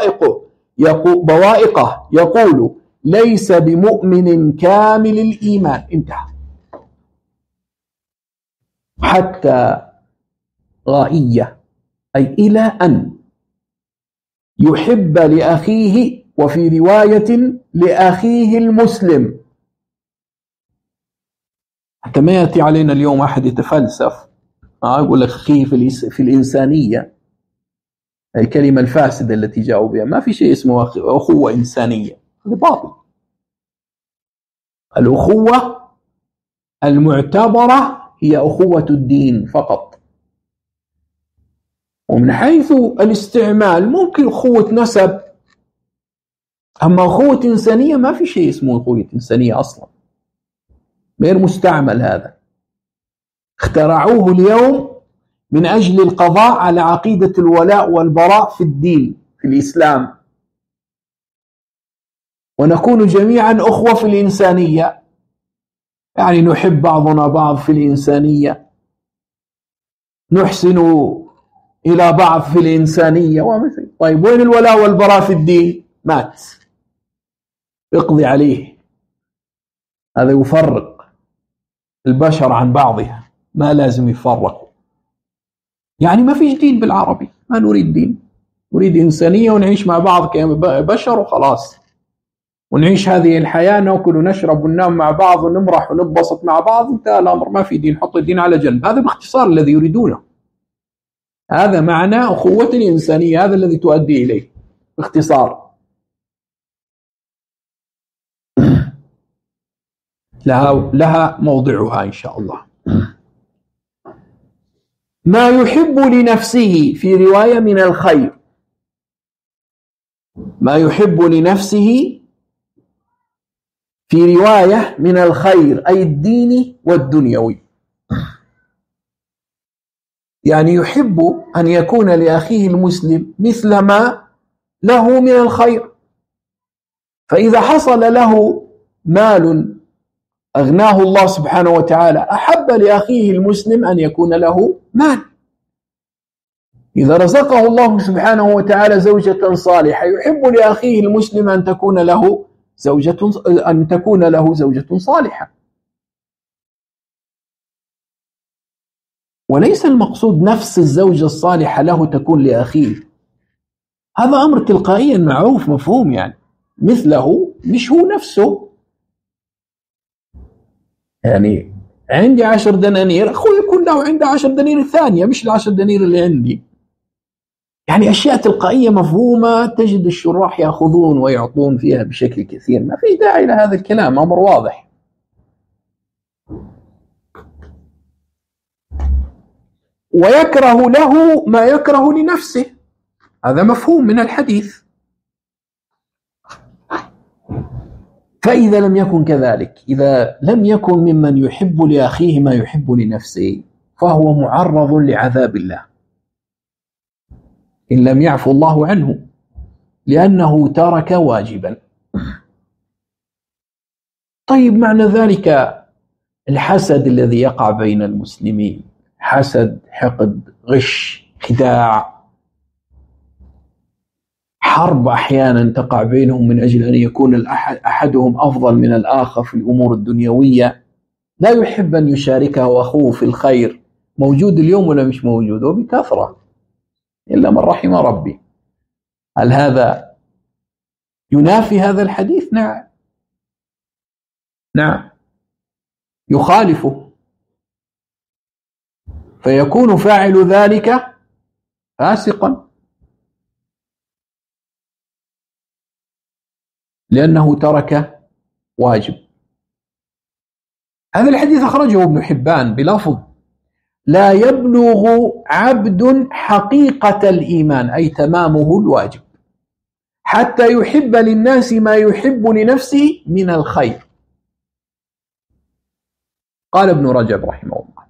بوائقه، يقول ليس بمؤمن كامل الإيمان. انتهى. حتى غائية، أي إلى أن يحب لأخيه، وفي رواية لأخيه المسلم، حتى ما يأتي علينا اليوم أحد يتفلسف يقول لك أخيه في الإنسانية، الكلمة الفاسدة التي جاءوا بها. ما في شيء اسمه أخوة إنسانية، هذا باطل. الأخوة المعتبرة هي أخوة الدين فقط، ومن حيث الاستعمال ممكن أخوة نسب، أما أخوة إنسانية ما في شيء اسمه أخوة إنسانية أصلا، غير مستعمل. هذا اخترعوه اليوم من أجل القضاء على عقيدة الولاء والبراء في الدين في الإسلام، ونكون جميعا أخوة في الإنسانية، يعني نحب بعضنا بعض في الإنسانية، نحسن إلى بعض في الإنسانية ومثل. طيب وين الولاء والبراء في الدين؟ مات، اقضي عليه. هذا يفرق البشر عن بعضها، ما لازم يفرقوا. يعني ما فيش دين بالعربي، ما نريد دين، نريد إنسانية ونعيش مع بعض كبشر وخلاص، ونعيش هذه الحياة، نأكل ونشرب وننام مع بعض ونمرح ونبسط مع بعض، انتهى الأمر، ما في دين، حط الدين على جنب. هذا باختصار الذي يريدونه، هذا معنى أخوة الإنسانية، هذا الذي تؤدي إليه باختصار. لها موضعها إن شاء الله. ما يحب لنفسه في رواية من الخير، ما يحب لنفسه في رواية من الخير، أي الدين والدنيوي، يعني يحب أن يكون لأخيه المسلم مثل ما له من الخير. فإذا حصل له مال أغناه الله سبحانه وتعالى، أحب لأخيه المسلم أن يكون له مال. إذا رزقه الله سبحانه وتعالى زوجة صالحة، يحب لأخيه المسلم أن تكون له زوجة صالحة. وليس المقصود نفس الزوجة الصالحة له تكون لأخيه، هذا أمر تلقائيا معروف مفهوم، يعني مثله مش هو نفسه. يعني عندي 10 دنانير، أخوي يكون له عنده 10 دنانير ثانية، مش ال10 دنانير اللي عندي. يعني أشياء تلقائية مفهومة، تجد الشراح يأخذون ويعطون فيها بشكل كثير، ما في داعي لهذا الكلام، أمر واضح. ويكره له ما يكره لنفسه، هذا مفهوم من الحديث. فإذا لم يكن كذلك، إذا لم يكن ممن يحب لأخيه ما يحب لنفسه، فهو معرض لعذاب الله إن لم يعفو الله عنه، لأنه ترك واجبا. طيب معنى ذلك الحسد الذي يقع بين المسلمين، حسد، حقد، غش، خداع، حرب أحيانا تقع بينهم من أجل أن يكون أحدهم أفضل من الآخر في الأمور الدنيوية، لا يحب أن يشاركه أخوه في الخير. موجود اليوم ولا مش موجود؟ وبكثرة إلا من رحم ربي. هل هذا ينافي هذا الحديث؟ نعم يخالفه، فيكون فاعل ذلك فاسقا، لأنه ترك واجب. هذا الحديث أخرجه ابن حبان بلفظ: لا يبلغ عبد حقيقة الإيمان، أي تمامه الواجب، حتى يحب للناس ما يحب لنفسه من الخير. قال ابن رجب رحمه الله.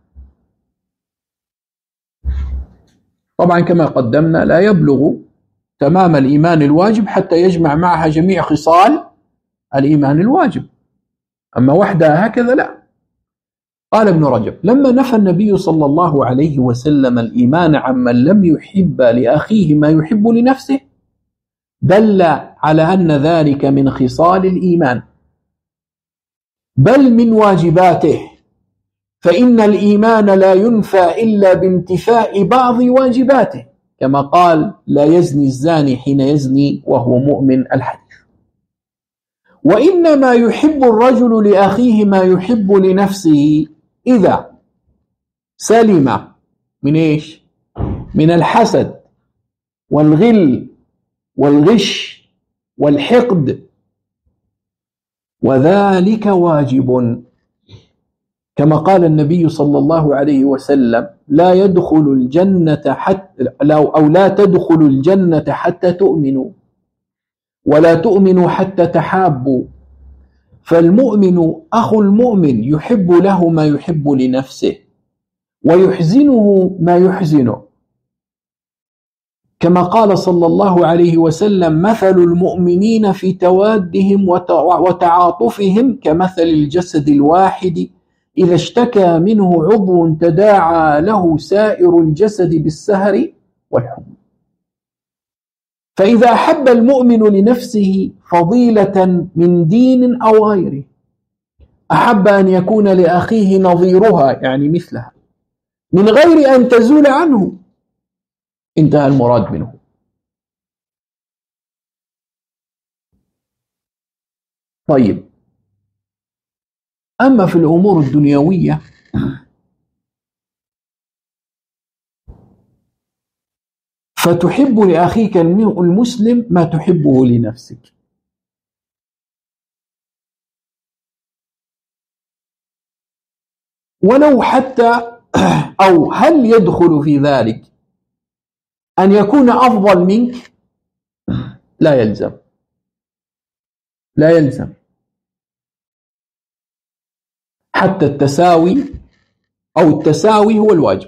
طبعا كما قدمنا لا يبلغ تمام الإيمان الواجب حتى يجمع معها جميع خصال الإيمان الواجب، أما وحدها هكذا لا. قال ابن رجب: لما نفى النبي صلى الله عليه وسلم الإيمان عمن لم يحب لأخيه ما يحب لنفسه، دل على أن ذلك من خصال الإيمان بل من واجباته، فإن الإيمان لا ينفى إلا بانتفاء بعض واجباته، كما قال: لا يزني الزاني حين يزني وهو مؤمن، الحديث. وإنما يحب الرجل لأخيه ما يحب لنفسه إذا سلم من إيش؟ من الحسد والغل والغش والحقد، وذلك واجب، كما قال النبي صلى الله عليه وسلم: لا يدخل الجنة لا تدخل الجنة حتى تؤمنوا، ولا تؤمنوا حتى تحابوا، فالمؤمن أخو المؤمن يحب له ما يحب لنفسه، ويحزنه ما يحزنه، كما قال صلى الله عليه وسلم: مثل المؤمنين في توادهم وتعاطفهم كمثل الجسد الواحد إذا اشتكى منه عضو تداعى له سائر الجسد بالسهر والحمى. فإذا أحب المؤمن لنفسه فضيلة من دين أو غيره، أحب أن يكون لأخيه نظيرها، يعني مثلها، من غير أن تزول عنه، انتهى المراد منه. طيب، أما في الأمور الدنيوية فتحب لأخيك المسلم ما تحبه لنفسك. ولو حتى أو هل يدخل في ذلك أن يكون أفضل منك؟ لا يلزم، لا يلزم، حتى التساوي أو التساوي هو الواجب.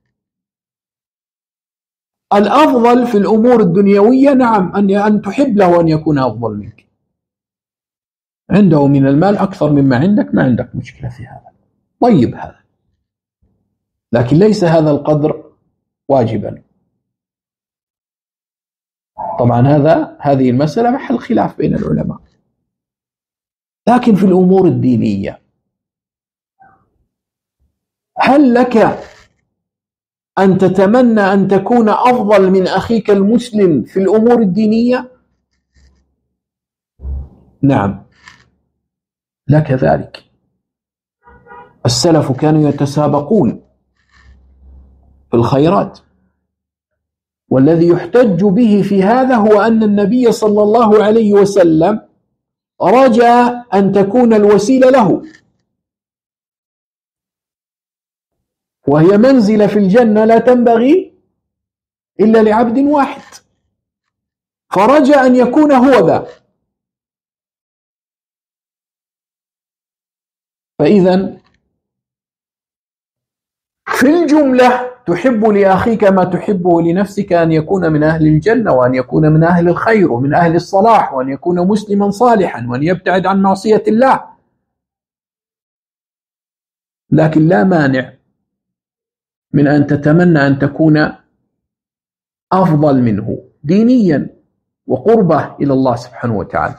الأفضل في الأمور الدنيوية نعم أن تحب له أن يكون أفضل منك، عنده من المال أكثر مما عندك، ما عندك مشكلة في هذا، طيب هذا، لكن ليس هذا القدر واجبا. طبعا هذه المسألة محل خلاف بين العلماء. لكن في الأمور الدينية هل لك أن تتمنى أن تكون أفضل من أخيك المسلم في الأمور الدينية؟ نعم، لك ذلك. السلف كانوا يتسابقون في الخيرات، والذي يحتج به في هذا هو أن النبي صلى الله عليه وسلم رجى أن تكون الوسيلة له، وهي منزلة في الجنة لا تنبغي إلا لعبد واحد، فرجى أن يكون هو ذا. فإذا في الجملة تحب لأخيك ما تحبه لنفسك، أن يكون من أهل الجنة، وأن يكون من أهل الخير ومن أهل الصلاح، وأن يكون مسلما صالحا، وأن يبتعد عن معصية الله. لكن لا مانع من أن تتمنى أن تكون أفضل منه دينيا وقربة إلى الله سبحانه وتعالى.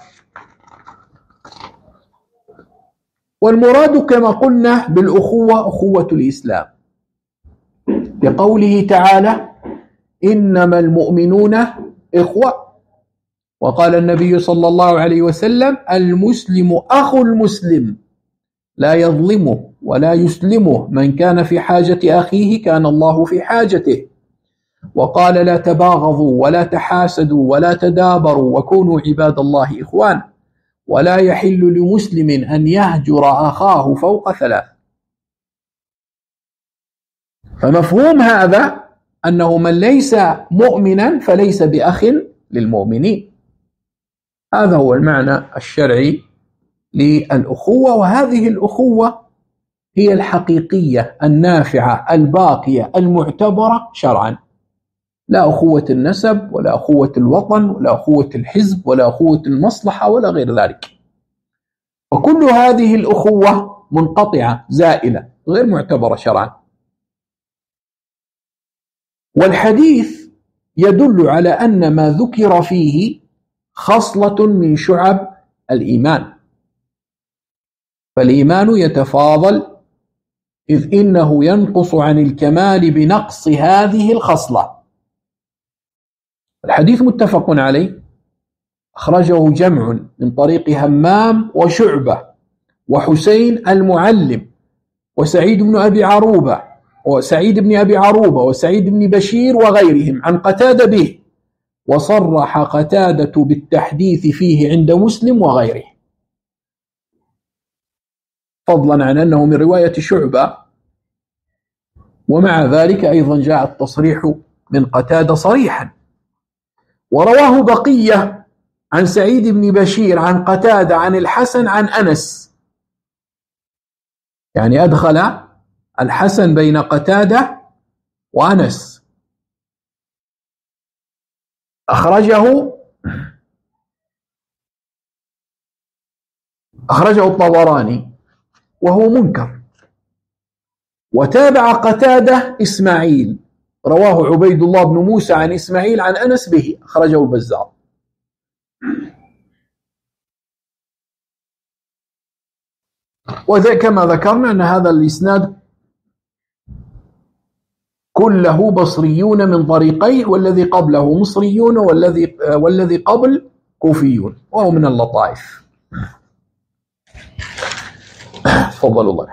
والمراد كما قلنا بالأخوة أخوة الإسلام، بقوله تعالى: إنما المؤمنون إخوة. وقال النبي صلى الله عليه وسلم: المسلم أخو المسلم لا يظلمه ولا يسلمه، من كان في حاجة أخيه كان الله في حاجته. وقال: لا تباغضوا ولا تحاسدوا ولا تدابروا وكونوا عباد الله إخوانا، ولا يحل لمسلم أن يهجر أخاه فوق 3. فمفهوم هذا أنه من ليس مؤمنا فليس بأخ للمؤمنين. هذا هو المعنى الشرعي للأخوة، وهذه الأخوة هي الحقيقية النافعة الباقية المعتبرة شرعا، لا أخوة النسب ولا أخوة الوطن ولا أخوة الحزب ولا أخوة المصلحة ولا غير ذلك. وكل هذه الأخوة منقطعة زائلة غير معتبرة شرعا. والحديث يدل على أن ما ذكر فيه خصلة من شعب الإيمان، فالإيمان يتفاضل، إذ إنه ينقص عن الكمال بنقص هذه الخصلة. الحديث متفق عليه، أخرجه جمع من طريق همام وشعبة وحسين المعلم وسعيد بن أبي عروبة وسعيد بن أبي عروبة وسعيد بن بشير وغيرهم عن قتادة به، وصرح قتادة بالتحديث فيه عند مسلم وغيره، فضلا عن أنه من رواية شعبة. ومع ذلك أيضا جاء التصريح من قتادة صريحا. ورواه بقية عن سعيد بن بشير عن قتادة عن الحسن عن أنس، يعني أدخل الحسن بين قتادة وأنس. أخرجه الطبراني وهو منكر. وتابع قتادة إسماعيل، رواه عبيد الله بن موسى عن إسماعيل عن أنس به، أخرجه البزار. وكما ذكرنا أن هذا الإسناد كله بصريون من طريقيه، والذي قبله مصريون والذي قبل كوفيون، وهو من اللطائف. تفضلوا الله.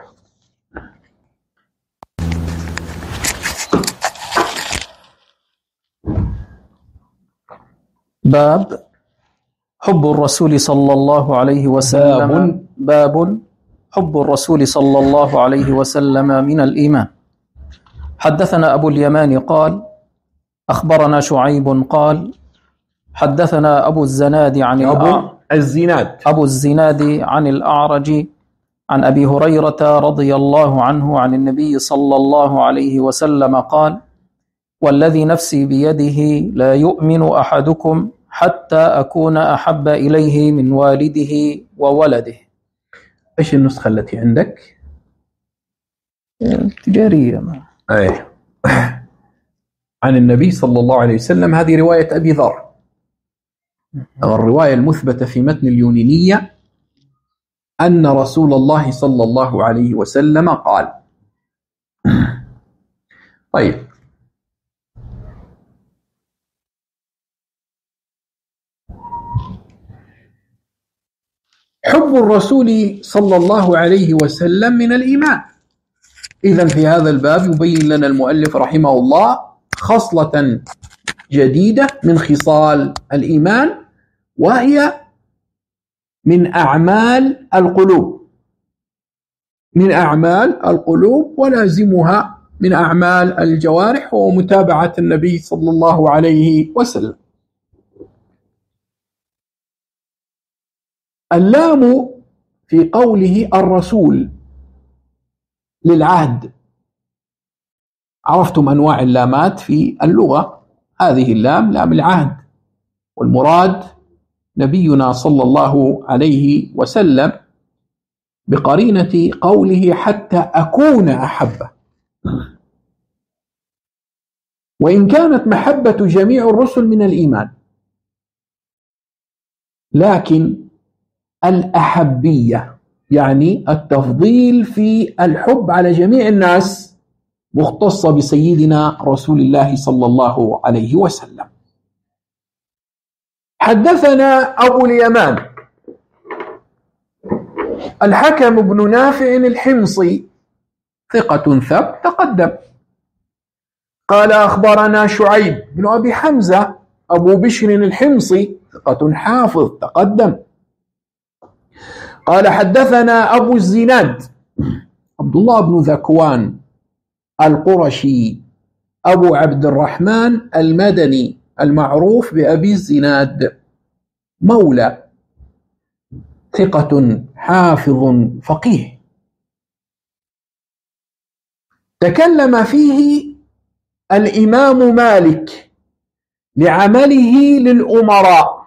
باب حب الرسول صلى الله عليه وسلم. باب حب الرسول صلى الله عليه وسلم من الإيمان. حدثنا أبو اليمان قال أخبرنا شعيب قال حدثنا أبو الزناد عن الأعرج عن أبي هريرة رضي الله عنه عن النبي صلى الله عليه وسلم قال والذي نفسي بيده لا يؤمن أحدكم حتى أكون أحب إليه من والده وولده. إيش النسخة التي عندك؟ تجارية. أي. عن النبي صلى الله عليه وسلم، هذه رواية أبي ذر. الرواية المثبتة في متن اليونينية أن رسول الله صلى الله عليه وسلم قال. طيب، حب الرسول صلى الله عليه وسلم من الإيمان. إذن في هذا الباب يبين لنا المؤلف رحمه الله خصلة جديدة من خصال الإيمان، وهي من أعمال القلوب، ولازمها من أعمال الجوارح، ومتابعة النبي صلى الله عليه وسلم. اللام في قوله الرسول للعهد. عرفتم أنواع اللامات في اللغة، هذه اللام لام العهد، والمراد نبينا صلى الله عليه وسلم بقرينة قوله حتى أكون أحبه. وإن كانت محبة جميع الرسل من الإيمان، لكن الأحبية يعني التفضيل في الحب على جميع الناس مختصة بسيدنا رسول الله صلى الله عليه وسلم. حدثنا أبو اليمان الحكم بن نافع الحمصي ثقة ثبت تقدم. قال أخبرنا شعيب بن أبي حمزة أبو بشر الحمصي ثقة حافظ تقدم. قال حدثنا أبو الزناد عبد الله بن ذكوان القرشي أبو عبد الرحمن المدني المعروف بأبي الزناد، مولى ثقة حافظ فقيه. تكلم فيه الإمام مالك لعمله للأمراء.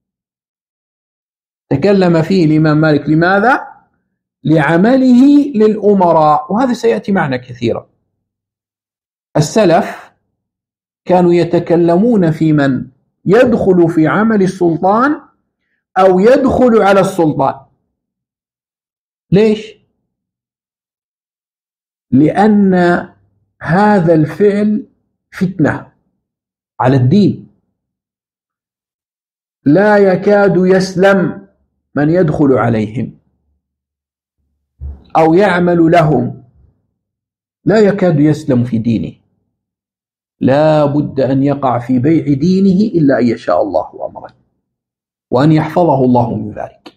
تكلم فيه الإمام مالك لماذا؟ لعمله للأمراء، وهذا سيأتي معنا كثيرا. السلف كانوا يتكلمون في من يدخل في عمل السلطان أو يدخل على السلطان. ليش؟ لأن هذا الفعل فتنة على الدين، لا يكاد يسلم من يدخل عليهم أو يعمل لهم لا يكاد يسلم في دينه، لا بد أن يقع في بيع دينه إلا أن يشاء الله أمره وأن يحفظه الله من ذلك.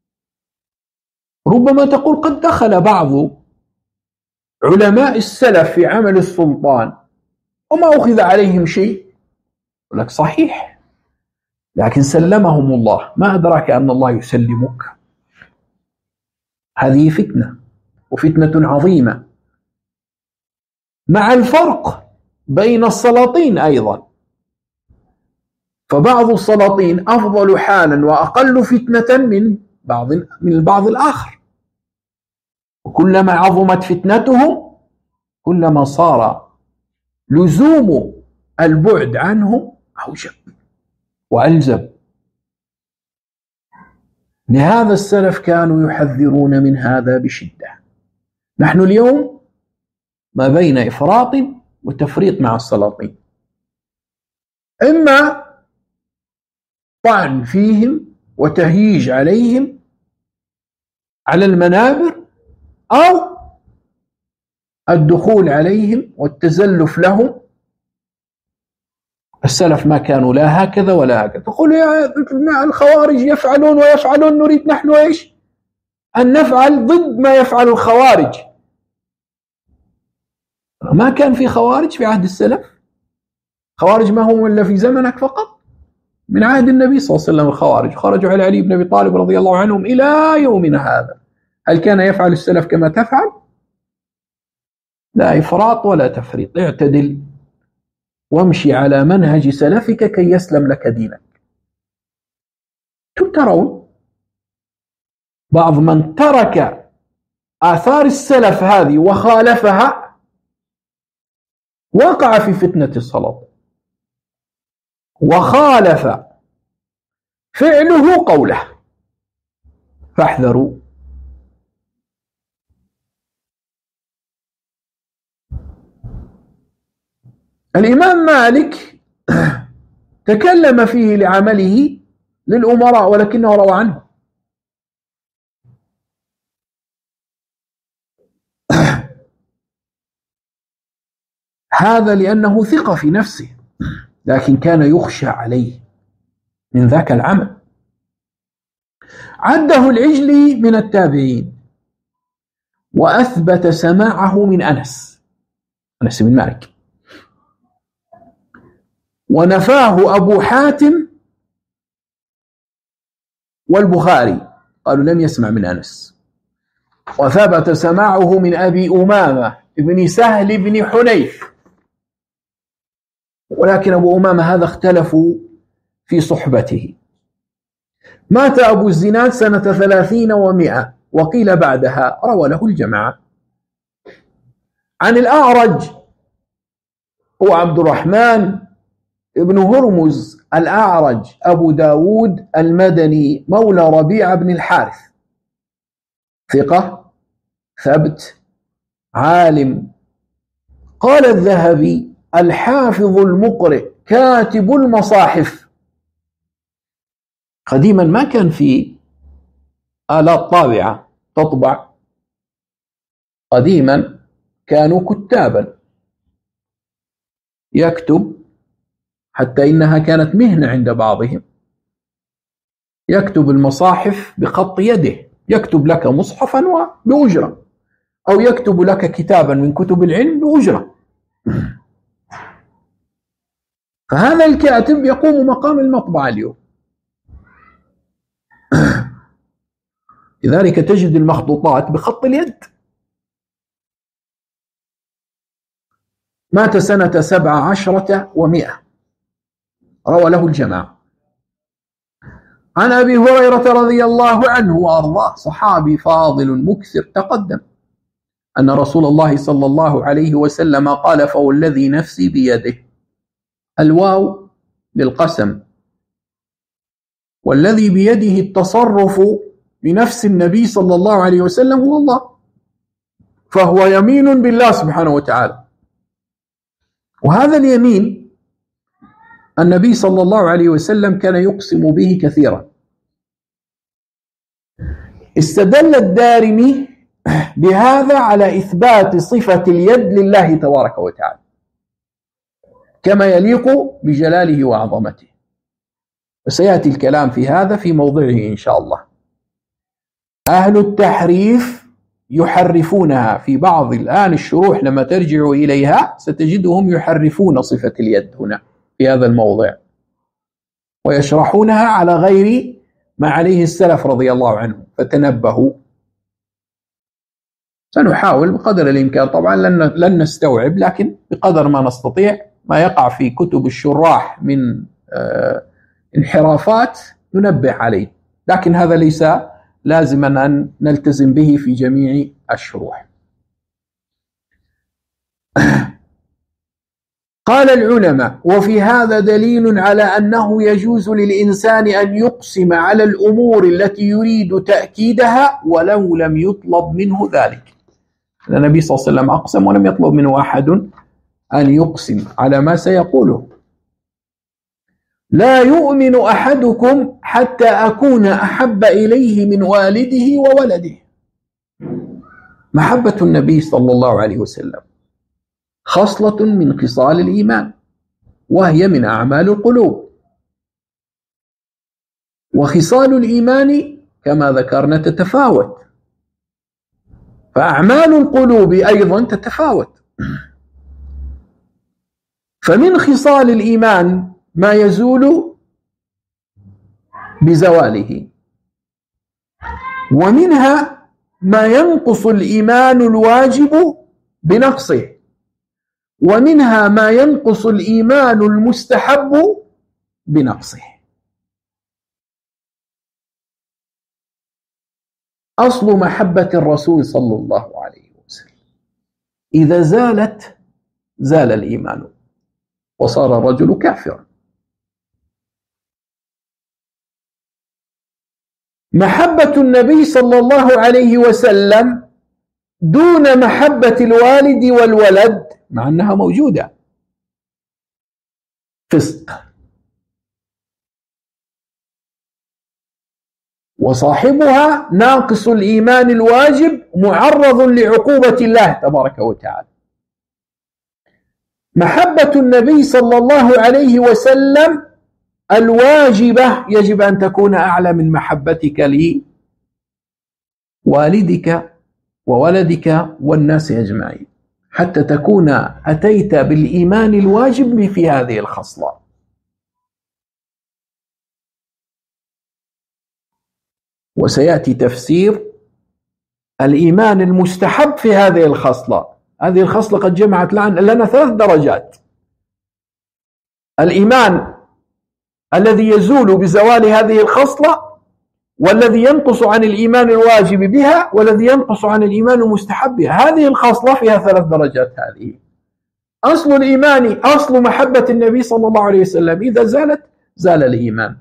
ربما تقول قد دخل بعض علماء السلف في عمل السلطان وما أخذ عليهم شيء. يقول لك صحيح، لكن سلمهم الله، ما أدراك أن الله يسلمك؟ هذه فتنة، وفتنة عظيمة، مع الفرق بين السلاطين أيضا، فبعض السلاطين أفضل حالا وأقل فتنة من البعض الآخر، وكلما عظمت فتنتهم كلما صار لزوم البعد عنهم أوجب وألزم. لهذا السلف كانوا يحذرون من هذا بشدة. نحن اليوم ما بين إفراط وتفريط مع السلاطين، إما طعن فيهم وتهييج عليهم على المنابر، أو الدخول عليهم والتزلف لهم. السلف ما كانوا لا هكذا ولا هكذا. تقول يا الخوارج يفعلون ويفعلون، نريد نحن إيش؟ أن نفعل ضد ما يفعل الخوارج. ما كان في خوارج في عهد السلف، خوارج ما هم إلا في زمنك فقط. من عهد النبي صلى الله عليه وسلم الخوارج خرجوا على علي بن أبي طالب رضي الله عنهم إلى يومنا هذا. هل كان يفعل السلف كما تفعل؟ لا إفراط ولا تفريط. اعتدل وامشي على منهج سلفك كي يسلم لك دينك. ترون بعض من ترك آثار السلف هذه وخالفها وقع في فتنة الصلاة، وخالف فعله قوله، فاحذروا. الإمام مالك تكلم فيه لعمله للأمراء ولكنه روى عنه. هذا لأنه ثقة في نفسه، لكن كان يخشى عليه من ذاك العمل. عده العجلي من التابعين، وأثبت سماعه من أنس بن مالك، ونفاه أبو حاتم والبخاري، قالوا لم يسمع من أنس. وثبت سماعه من أبي أمامة ابن سهل بن حنيف، ولكن أبو أمامة هذا اختلفوا في صحبته. مات أبو الزناد سنة 30 و100، وقيل بعدها، روى له الجماعة. عن الأعرج هو عبد الرحمن ابن هرمز الأعرج أبو داود المدني مولى ربيع بن الحارث، ثقة ثبت عالم. قال الذهبي: الحافظ المقرئ كاتب المصاحف. قديما ما كان في آلات طابعة تطبع، قديما كانوا كتابا يكتب، حتى إنها كانت مهنة عند بعضهم، يكتب المصاحف بخط يده، يكتب لك مصحفا وبأجرة، أو يكتب لك كتابا من كتب العلم بأجرة. فهذا الكاتب يقوم مقام المطبعة اليوم. لذلك تجد المخطوطات بخط اليد. مات سنة 17 و100، روى له الجماعة. عن أبي هريرة رضي الله عنه وأرضاه، صحابي فاضل مكثر تقدم، أن رسول الله صلى الله عليه وسلم قال: فوالذي نفسي بيده، الواو للقسم، والذي بيده التصرف بنفس النبي صلى الله عليه وسلم هو الله، فهو يمين بالله سبحانه وتعالى. وهذا اليمين النبي صلى الله عليه وسلم كان يقسم به كثيرا. استدل الدارمي بهذا على إثبات صفة اليد لله تبارك وتعالى كما يليق بجلاله وعظمته، وسيأتي الكلام في هذا في موضعه إن شاء الله. أهل التحريف يحرفونها في بعض الآن الشروح، لما ترجع إليها ستجدهم يحرفون صفة اليد هنا في هذا الموضع، ويشرحونها على غير ما عليه السلف رضي الله عنهم، فتنبهوا. سنحاول بقدر الإمكان، طبعا لن نستوعب، لكن بقدر ما نستطيع ما يقع في كتب الشراح من انحرافات ننبه عليه، لكن هذا ليس لازما أن نلتزم به في جميع الشروح. قال العلماء: وفي هذا دليل على أنه يجوز للإنسان أن يقسم على الأمور التي يريد تأكيدها ولو لم يطلب منه ذلك. النبي صلى الله عليه وسلم أقسم ولم يطلب منه أحد أن يقسم على ما سيقوله. لا يؤمن أحدكم حتى أكون أحب إليه من والده وولده. محبة النبي صلى الله عليه وسلم خصلة من خصال الإيمان، وهي من أعمال القلوب، وخصال الإيمان كما ذكرنا تتفاوت، فأعمال القلوب أيضا تتفاوت. فمن خصال الإيمان ما يزول بزواله، ومنها ما ينقص الإيمان الواجب بنقصه، ومنها ما ينقص الإيمان المستحب بنقصه. أصل محبة الرسول صلى الله عليه وسلم إذا زالت زال الإيمان وصار الرجل كافرا. محبة النبي صلى الله عليه وسلم دون محبة الوالد والولد مع أنها موجودة فسق، وصاحبها ناقص الإيمان الواجب معرض لعقوبة الله تبارك وتعالى. محبة النبي صلى الله عليه وسلم الواجبة يجب أن تكون أعلى من محبتك لوالدك وولدك والناس أجمعين، حتى تكون أتيت بالإيمان الواجب في هذه الخصلة. وسيأتي تفسير الإيمان المستحب في هذه الخصلة. هذه الخصلة قد جمعت لنا 3 درجات: الإيمان الذي يزول بزوال هذه الخصلة، والذي ينقص عن الإيمان الواجب بها، والذي ينقص عن الإيمان المستحب بها. هذه الخصلة فيها 3 درجات. هذه أصل الإيمان، أصل محبة النبي صلى الله عليه وسلم إذا زالت زال الإيمان.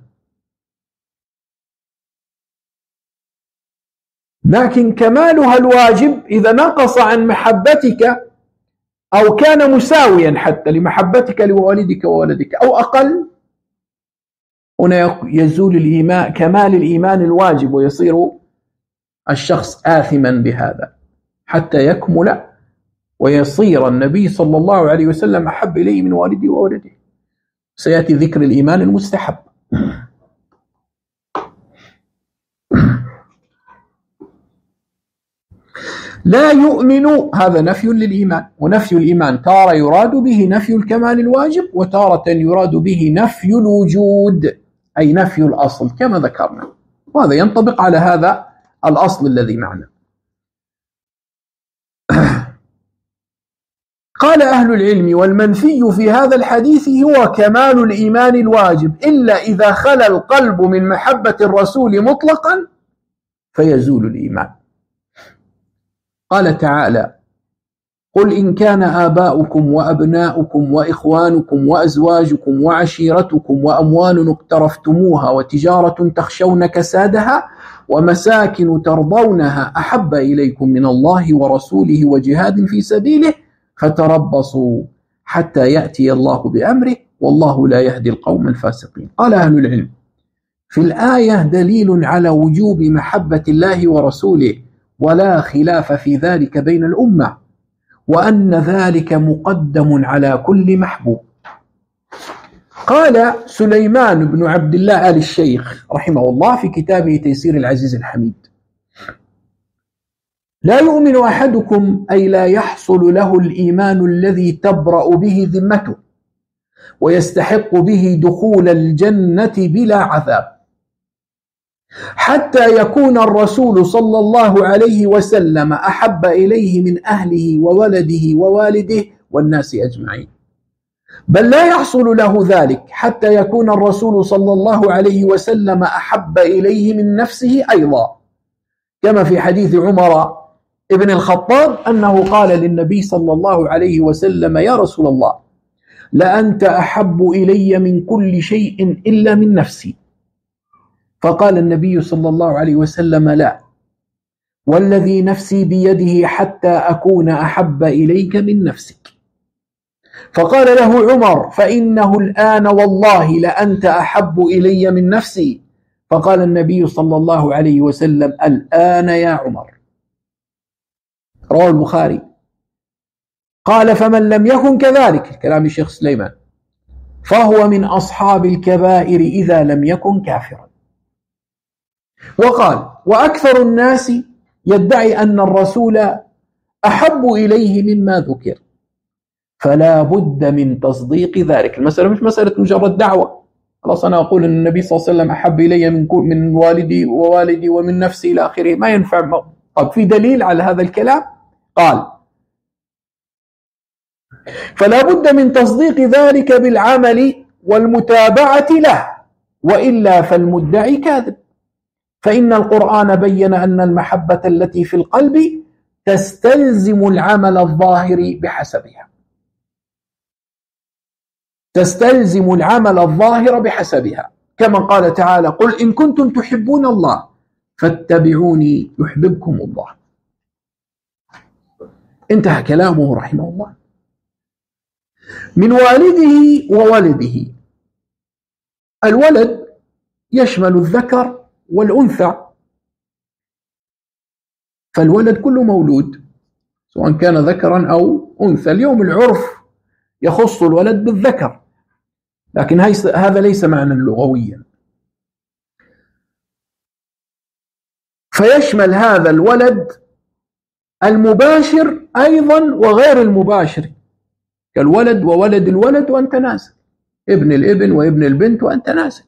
لكن كمالها الواجب إذا نقص عن محبتك أو كان مساويا حتى لمحبتك لوالدك وولدك أو أقل، هنا يزول الإيمان، كمال الإيمان الواجب، ويصير الشخص آثما بهذا حتى يكمل ويصير النبي صلى الله عليه وسلم أحب إليه من والده وولده. سيأتي ذكر الإيمان المستحب. لا يؤمن، هذا نفي للإيمان، ونفي الإيمان تارة يراد به نفي الكمال الواجب، وتارة يراد به نفي الوجود أي نفي الأصل كما ذكرنا، وهذا ينطبق على هذا الأصل الذي معنا. قال أهل العلم: والمنفي في هذا الحديث هو كمال الإيمان الواجب، إلا إذا خلا القلب من محبة الرسول مطلقا فيزول الإيمان. قال تعالى: قل إن كان آباؤكم وأبناؤكم وإخوانكم وأزواجكم وعشيرتكم وأموال اقترفتموها وتجارة تخشون كسادها ومساكن ترضونها أحب إليكم من الله ورسوله وجهاد في سبيله فتربصوا حتى يأتي الله بأمره والله لا يهدي القوم الفاسقين. قال أهل العلم: في الآية دليل على وجوب محبة الله ورسوله ولا خلاف في ذلك بين الأمة، وأن ذلك مقدم على كل محبوب. قال سليمان بن عبد الله آل الشيخ رحمه الله في كتابه تيسير العزيز الحميد: لا يؤمن أحدكم أي لا يحصل له الإيمان الذي تبرأ به ذمته ويستحق به دخول الجنة بلا عذاب، حتى يكون الرسول صلى الله عليه وسلم أحب إليه من أهله وولده ووالده والناس أجمعين. بل لا يحصل له ذلك حتى يكون الرسول صلى الله عليه وسلم أحب إليه من نفسه أيضا، كما في حديث عمر ابن الخطاب أنه قال للنبي صلى الله عليه وسلم: يا رسول الله، لأنت أحب إلي من كل شيء إلا من نفسي. فقال النبي صلى الله عليه وسلم: لا، والذي نفسي بيده حتى أكون أحب إليك من نفسك. فقال له عمر: فإنه الآن والله لأنت أحب إلي من نفسي. فقال النبي صلى الله عليه وسلم: الآن يا عمر. رواه البخاري. قال: فمن لم يكن كذلك، كلام الشيخ سليمان، فهو من أصحاب الكبائر إذا لم يكن كافرا. وقال: وأكثر الناس يدعي أن الرسول أحب إليه مما ذكر، فلا بد من تصديق ذلك. المسألة مش مسألة مجرد دعوة، خلاص أنا أقول أن النبي صلى الله عليه وسلم أحب إلي من والدي ووالدي ومن نفسي إلى آخره، ما ينفع. طب في دليل على هذا الكلام؟ قال: فلا بد من تصديق ذلك بالعمل والمتابعة له، وإلا فالمدعي كاذب، فإن القرآن بين أن المحبة التي في القلب تستلزم العمل الظاهر بحسبها، تستلزم العمل الظاهر بحسبها، كما قال تعالى: قل إن كنتم تحبون الله فاتبعوني يحببكم الله. انتهى كلامه رحمه الله. من والده وولده. الولد يشمل الذكر والأنثى، فالولد كل مولود سواء كان ذكرا أو أنثى. اليوم العرف يخص الولد بالذكر، لكن هذا ليس معنى لغويا. فيشمل هذا الولد المباشر أيضا وغير المباشر، كالولد وولد الولد وأنت ناسك، ابن الابن وابن البنت وأنت ناسك.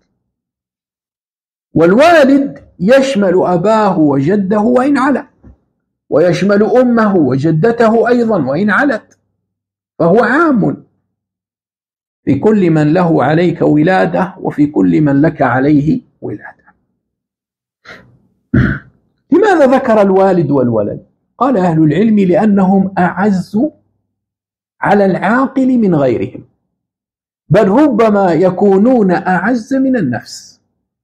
والوالد يشمل أباه وجده وإن علا، ويشمل أمه وجدته أيضا وإن علت، فهو عام في كل من له عليك ولادة وفي كل من لك عليه ولادة. لماذا ذكر الوالد والولد؟ قال أهل العلم: لأنهم أعز على العاقل من غيرهم، بل ربما يكونون أعز من النفس.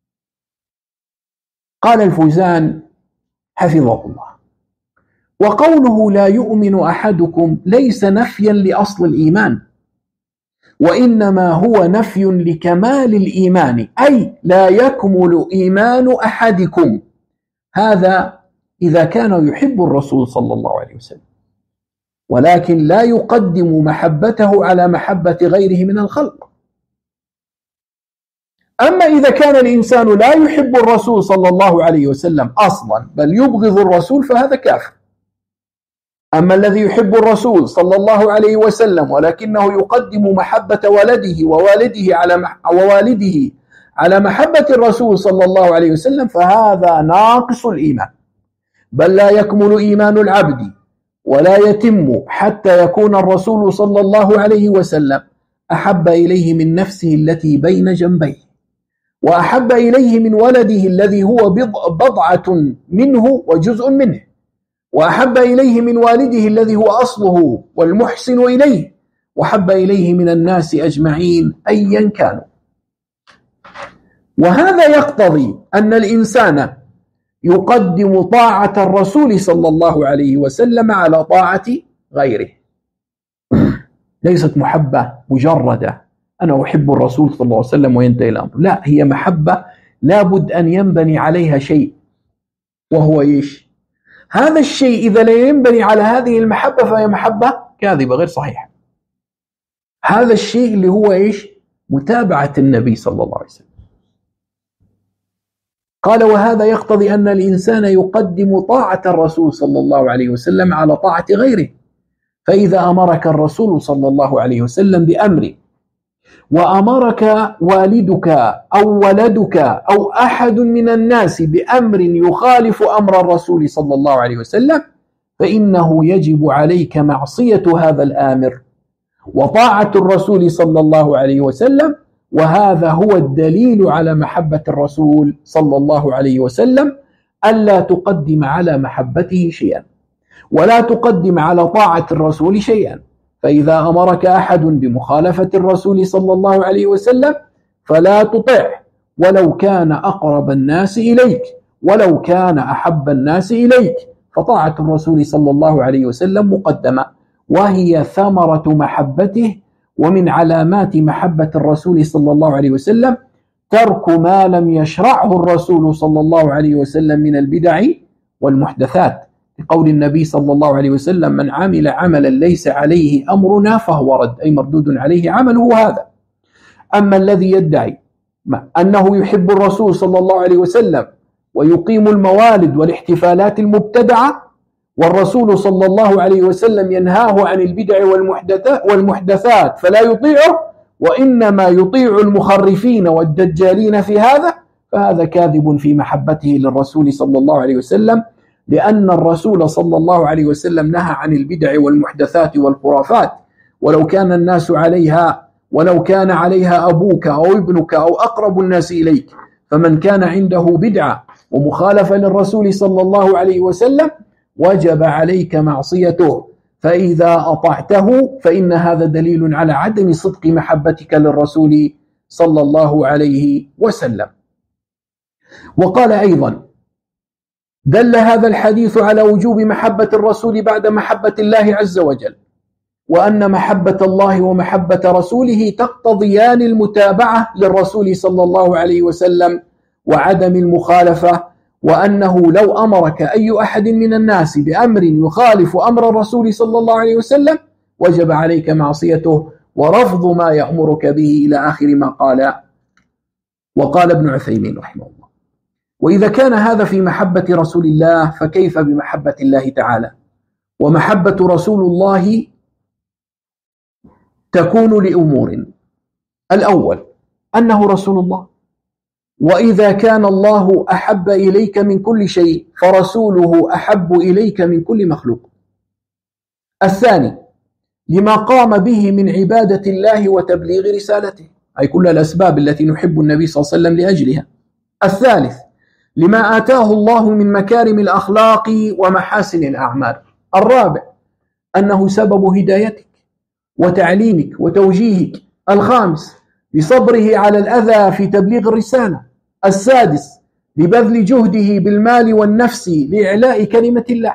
قال الفوزان حفظه الله: وقوله لا يؤمن أحدكم ليس نفيا لأصل الإيمان، وإنما هو نفي لكمال الإيمان، أي لا يكمل إيمان أحدكم، هذا إذا كان يحب الرسول صلى الله عليه وسلم، ولكن لا يقدم محبته على محبة غيره من الخلق. أما إذا كان الإنسان لا يحب الرسول صلى الله عليه وسلم أصلا بل يبغض الرسول فهذا كافر. أما الذي يحب الرسول صلى الله عليه وسلم ولكنه يقدم محبة ولده ووالده على محبة الرسول صلى الله عليه وسلم فهذا ناقص الإيمان، بل لا يكمل إيمان العبد ولا يتم حتى يكون الرسول صلى الله عليه وسلم أحب إليه من نفسه التي بين جنبيه، وأحب إليه من ولده الذي هو بضعة منه وجزء منه، وأحب إليه من والده الذي هو أصله والمحسن إليه، وأحب إليه من الناس أجمعين أيا كانوا. وهذا يقتضي أن الإنسان يقدم طاعة الرسول صلى الله عليه وسلم على طاعة غيره. ليست محبة مجردة أنا أحب الرسول صلى الله عليه وسلم وينتهي الأمر، لا، هي محبة لابد أن ينبني عليها شيء، وهو إيش؟ هذا الشيء إذا لا ينبني على هذه المحبة فهي محبة كاذبة غير صحيحة. هذا الشيء اللي هو إيش؟ متابعة النبي صلى الله عليه وسلم. قال وهذا يقتضي أن الإنسان يقدم طاعة الرسول صلى الله عليه وسلم على طاعة غيره. فإذا أمرك الرسول صلى الله عليه وسلم بأمر وأمرك والدك أو ولدك أو أحد من الناس بأمر يخالف أمر الرسول صلى الله عليه وسلم فإنه يجب عليك معصية هذا الآمر وطاعة الرسول صلى الله عليه وسلم. وهذا هو الدليل على محبة الرسول صلى الله عليه وسلم، ألا تقدم على محبته شيئا ولا تقدم على طاعة الرسول شيئا. فإذا أمرك أحد بمخالفة الرسول صلى الله عليه وسلم فلا تطع ولو كان أقرب الناس إليك ولو كان أحب الناس إليك، فطاعة الرسول صلى الله عليه وسلم مقدمة، وهي ثمرة محبته. ومن علامات محبة الرسول صلى الله عليه وسلم ترك ما لم يشرعه الرسول صلى الله عليه وسلم من البدع والمحدثات، لقول النبي صلى الله عليه وسلم من عمل عملا ليس عليه أمرنا فهو رد، أي مردود عليه عمله هذا. أما الذي يدعي أنه يحب الرسول صلى الله عليه وسلم ويقيم الموالد والاحتفالات المبتدعة والرسول صلى الله عليه وسلم ينهاه عن البدع والمحدثات فلا يطيعه وإنما يطيع المخرفين والدجالين في هذا، فهذا كاذب في محبته للرسول صلى الله عليه وسلم، لأن الرسول صلى الله عليه وسلم نهى عن البدع والمحدثات والخرافات. ولو كان الناس عليها ولو كان عليها أبوك أو ابنك أو أقرب الناس إليك، فمن كان عنده بدعة ومخالفة للرسول صلى الله عليه وسلم وجب عليك معصيته، فإذا أطعته فإن هذا دليل على عدم صدق محبتك للرسول صلى الله عليه وسلم. وقال أيضا دل هذا الحديث على وجوب محبة الرسول بعد محبة الله عز وجل، وأن محبة الله ومحبة رسوله تقتضيان المتابعة للرسول صلى الله عليه وسلم وعدم المخالفة، وأنه لو أمرك أي أحد من الناس بأمر يخالف أمر الرسول صلى الله عليه وسلم وجب عليك معصيته ورفض ما يأمرك به إلى آخر ما قال. وقال ابن عثيمين رحمه الله وإذا كان هذا في محبة رسول الله فكيف بمحبة الله تعالى؟ ومحبة رسول الله تكون لأمور: الأول أنه رسول الله، وإذا كان الله أحب إليك من كل شيء فرسوله أحب إليك من كل مخلوق. الثاني لما قام به من عبادة الله وتبليغ رسالته، أي كل الأسباب التي نحب النبي صلى الله عليه وسلم لأجلها. الثالث لما آتاه الله من مكارم الأخلاق ومحاسن الأعمال. الرابع أنه سبب هدايتك وتعليمك وتوجيهك. الخامس لصبره على الأذى في تبليغ الرسالة. السادس لبذل جهده بالمال والنفس لإعلاء كلمة الله.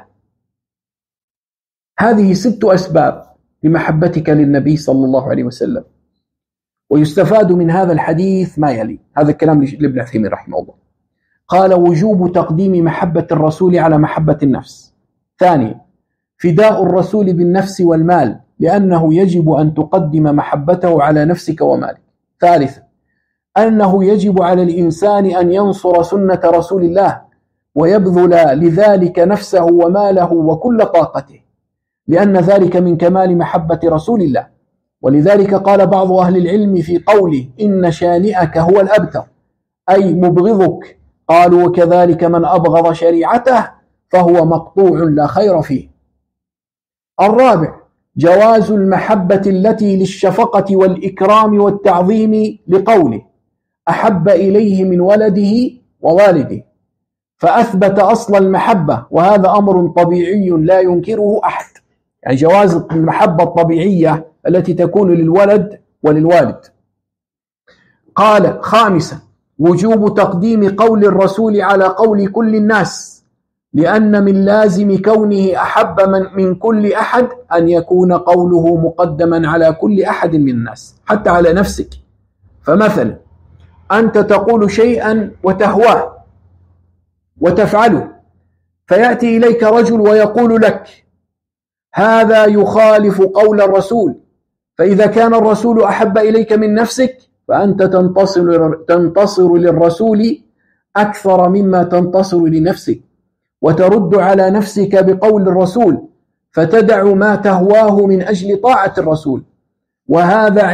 هذه 6 أسباب لمحبتك للنبي صلى الله عليه وسلم. ويستفاد من هذا الحديث ما يلي، هذا الكلام لابن عثيمين رحمه الله. قال: وجوب تقديم محبة الرسول على محبة النفس. ثانيا فداء الرسول بالنفس والمال، لأنه يجب أن تقدم محبته على نفسك ومالك. ثالثا أنه يجب على الإنسان أن ينصر سنة رسول الله ويبذل لذلك نفسه وماله وكل طاقته، لأن ذلك من كمال محبة رسول الله. ولذلك قال بعض أهل العلم في قوله: إن شانئك هو الأبتر، أي مبغضك. قالوا: وكذلك من أبغض شريعته فهو مقطوع لا خير فيه. الرابع جواز المحبة التي للشفقة والإكرام والتعظيم، لقوله: أحب إليه من ولده ووالده، فأثبت أصل المحبة، وهذا أمر طبيعي لا ينكره أحد، يعني جواز المحبة الطبيعية التي تكون للولد وللوالد. قال: خامسا وجوب تقديم قول الرسول على قول كل الناس، لأن من لازم كونه أحب من كل أحد أن يكون قوله مقدما على كل أحد من الناس، حتى على نفسك. فمثلا أنت تقول شيئا وتهواه وتفعله، فيأتي إليك رجل ويقول لك هذا يخالف قول الرسول، فإذا كان الرسول أحب إليك من نفسك فأنت تنتصر للرسول أكثر مما تنتصر لنفسك، وترد على نفسك بقول الرسول، فتدع ما تهواه من أجل طاعة الرسول. وهذا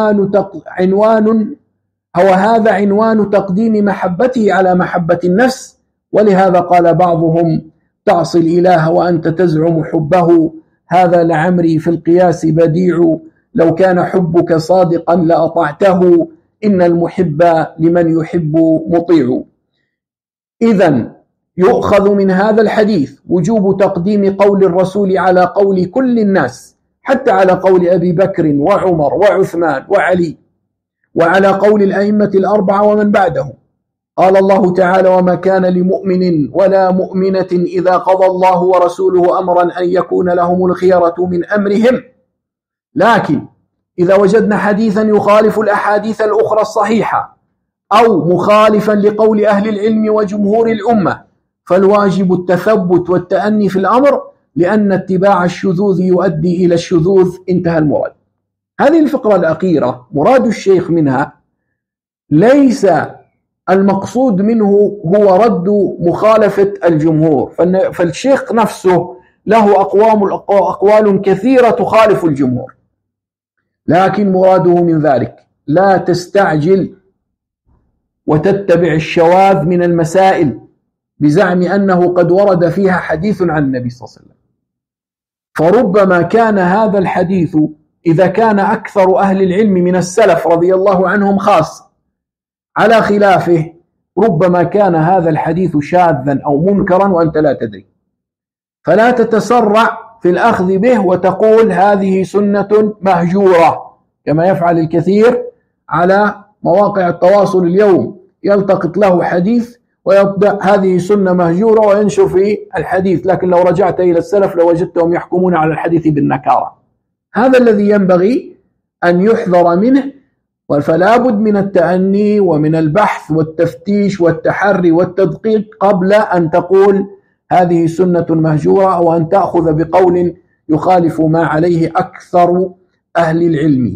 عنوان تقديم محبته على محبة النفس. ولهذا قال بعضهم تعصي الإله وأنت تزعم حبه، هذا لعمري في القياس بديع، لو كان حبك صادقا لأطعته، إن المحب لمن يحب مطيع. إذن يؤخذ من هذا الحديث وجوب تقديم قول الرسول على قول كل الناس، حتى على قول أبي بكر وعمر وعثمان وعلي، وعلى قول الأئمة الأربعة ومن بعدهم. قال الله تعالى وما كان لمؤمن ولا مؤمنة إذا قضى الله ورسوله أمرا أن يكون لهم الخيرة من أمرهم. لكن إذا وجدنا حديثا يخالف الأحاديث الأخرى الصحيحة أو مخالفا لقول أهل العلم وجمهور الأمة، فالواجب التثبت والتأني في الأمر، لأن اتباع الشذوذ يؤدي إلى الشذوذ. انتهى المراد. هذه الفقرة الأخيرة مراد الشيخ منها ليس المقصود منه هو رد مخالفة الجمهور، فالشيخ نفسه له أقوال كثيرة تخالف الجمهور، لكن مراده من ذلك لا تستعجل وتتبع الشواذ من المسائل بزعم أنه قد ورد فيها حديث عن النبي صلى الله عليه وسلم. فربما كان هذا الحديث إذا كان أكثر أهل العلم من السلف رضي الله عنهم خاص على خلافه، ربما كان هذا الحديث شاذا أو منكرا وأنت لا تدري، فلا تتسرع في الأخذ به وتقول هذه سنة مهجورة، كما يفعل الكثير على مواقع التواصل اليوم، يلتقط له حديث ويبدأ هذه سنة مهجورة وينشر في الحديث، لكن لو رجعت إلى السلف لوجدتهم يحكمون على الحديث بالنكارة. هذا الذي ينبغي أن يحذر منه، فلا بد من التأني ومن البحث والتفتيش والتحري والتدقيق قبل أن تقول هذه سنة مهجورة، أو أن تأخذ بقول يخالف ما عليه أكثر أهل العلم.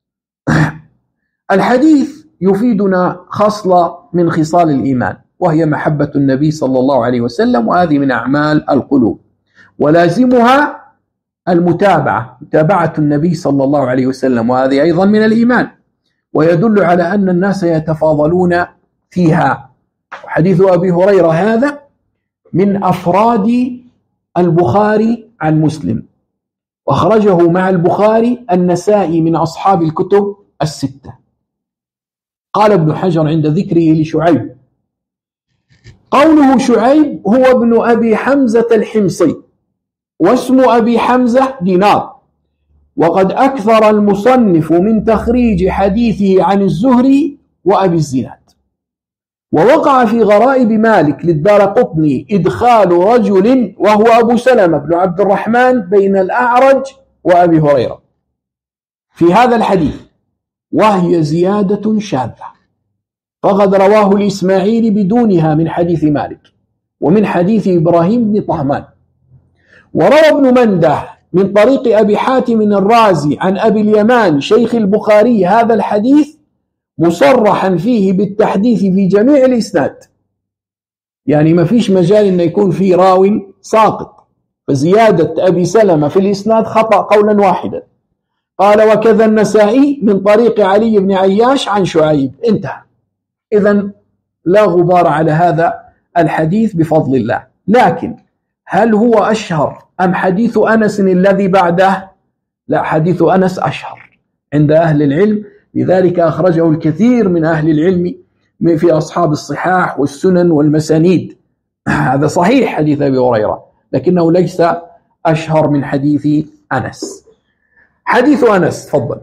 الحديث يفيدنا خصلة من خصال الإيمان، وهي محبة النبي صلى الله عليه وسلم، وهذه من أعمال القلوب، ولازمها متابعة النبي صلى الله عليه وسلم، وهذه أيضا من الإيمان، ويدل على أن الناس يتفاضلون فيها. حديث أبي هريرة هذا من أفراد البخاري عن مسلم، وأخرجه مع البخاري النسائي من أصحاب الكتب الستة. قال ابن حجر عند ذكره لشعيب: قوله شعيب هو ابن أبي حمزة الحمصي، واسم أبي حمزة دينار، وقد أكثر المصنف من تخريج حديثه عن الزهري وأبي الزناد. ووقع في غرائب مالك للدارقطني إدخال رجل وهو أبو سلمة بن عبد الرحمن بين الأعرج وأبي هريرة في هذا الحديث، وهي زيادة شاذة، فقد رواه الإسماعيلي بدونها من حديث مالك ومن حديث إبراهيم بن طهمان. وروى ابن منده من طريق أبي حاتم الرازي عن أبي اليمان شيخ البخاري هذا الحديث مصرحا فيه بالتحديث في جميع الإسناد، يعني ما فيش مجال أن يكون فيه راو ساقط، فزيادة أبي سلمة في الإسناد خطأ قولا واحدا. قال: وكذا النسائي من طريق علي بن عياش عن شعيب. انتهى. إذن لا غبار على هذا الحديث بفضل الله. لكن هل هو أشهر أم حديث أنس الذي بعده؟ لا، حديث أنس أشهر عند أهل العلم، لذلك أخرجه الكثير من أهل العلم في أصحاب الصحاح والسنن والمسانيد. هذا صحيح حديث أبي هريرة، لكنه ليس أشهر من حديث أنس. حديث أنس، تفضل.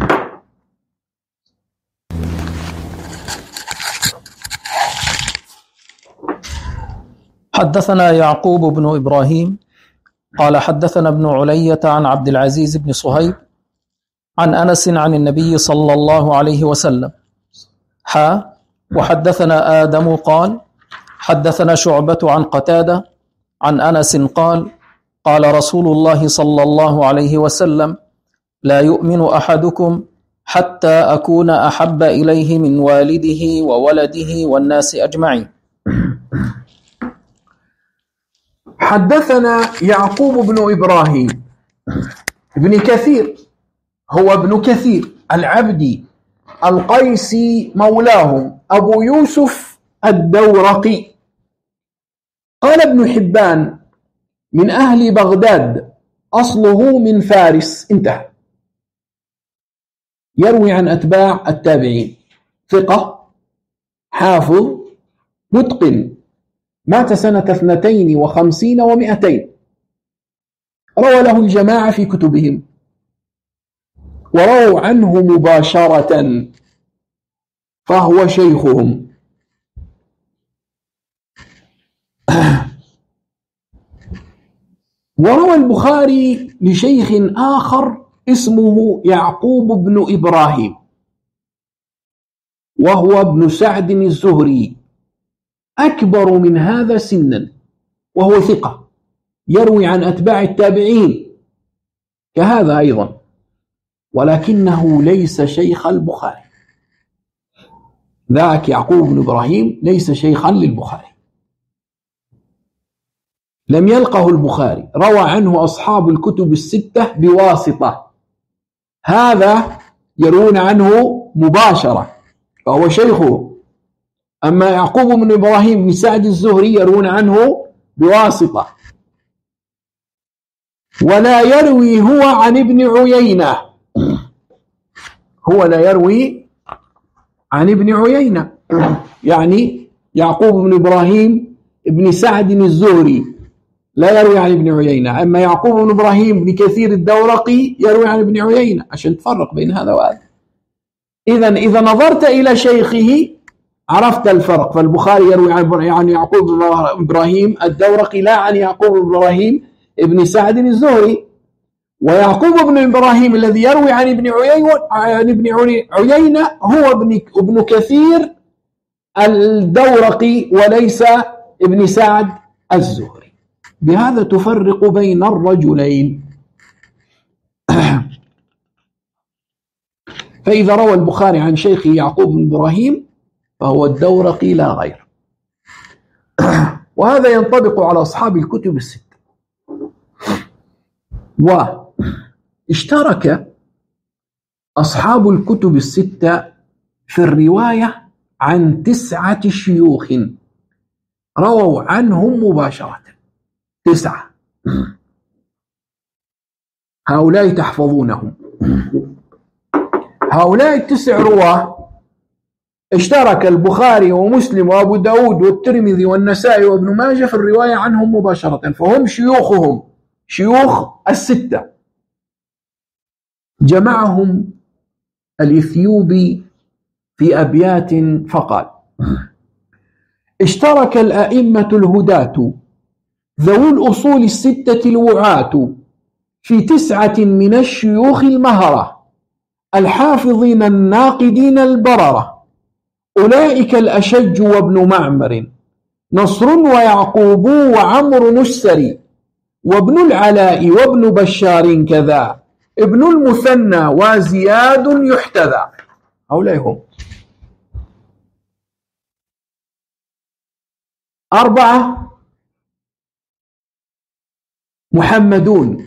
حدثنا يعقوب بن إبراهيم قال حدثنا ابن علية عن عبد العزيز بن صهيب عن أنس عن النبي صلى الله عليه وسلم. وحدثنا آدم قال حدثنا شعبة عن قتادة عن أنس قال: قال رسول الله صلى الله عليه وسلم: لا يؤمن أحدكم حتى أكون أحب إليه من والده وولده والناس أجمعين. حدثنا يعقوب بن إبراهيم ابن كثير، هو ابن كثير العبدي القيسي مولاهم أبو يوسف الدورقي. قال ابن حبان: من أهل بغداد، أصله من فارس. انتهى. يروي عن أتباع التابعين، ثقة، حافظ، متقن، مات سنة 52 و200. روى له الجماعة في كتبهم، ورووا عنه مباشرة، فهو شيخهم. وروى البخاري لشيخ آخر اسمه يعقوب بن إبراهيم، وهو ابن سعد الزهري، أكبر من هذا سنا، وهو ثقة، يروي عن أتباع التابعين كهذا أيضا، ولكنه ليس شيخ البخاري. ذاك يعقوب بن إبراهيم ليس شيخا للبخاري، لم يلقه البخاري، روى عنه أصحاب الكتب الستة بواسطة، هذا يروون عنه مباشرة، فهو شيخه. أما يعقوب بن إبراهيم بن سعد الزهري يروون عنه بواسطة. ولا يروي هو عن ابن عيينة، هو لا يروي عن ابن عيينة، يعني يعقوب بن إبراهيم بن سعد الزهري لا يروي عن ابن عيينة. أما يعقوب بن إبراهيم بن كثير الدورقي يروي عن ابن عيينة، عشان تفرق بين هذا وهذا. إذا نظرت إلى شيخه عرفت الفرق. فالبخاري يروي عن يعقوب بن إبراهيم الدورقي، لا عن يعقوب بن إبراهيم ابن سعد الزهري. ويعقوب بن إبراهيم الذي يروي عن ابن عيينة هو ابن كثير الدورقي وليس ابن سعد الزهري. بهذا تفرق بين الرجلين. فإذا روى البخاري عن شيخه يعقوب بن إبراهيم فهو الدورقي لا غير. وهذا ينطبق على أصحاب الكتب الستة. واشترك أصحاب الكتب الستة في الرواية عن 9 شيوخ رووا عنهم مباشرة، 9. هؤلاء تحفظونهم. هؤلاء 9 رواه اشترك البخاري ومسلم وأبو داود والترمذي والنسائي وابن ماجه في الرواية عنهم مباشرة، فهم شيوخهم، شيوخ ال6. جمعهم الإثيوبي في أبيات فقال: اشترك الأئمة الهداة ذوو الأصول ال6 الوعاة في 9 من الشيوخ المهرة الحافظين الناقدين البررة، أولئك الأشج وابن معمر، نصر ويعقوب وعمر السري، وابن العلاء وابن بشار كذا، ابن المثنى وزياد يحتذى. هؤلاء هم 4 محمدون،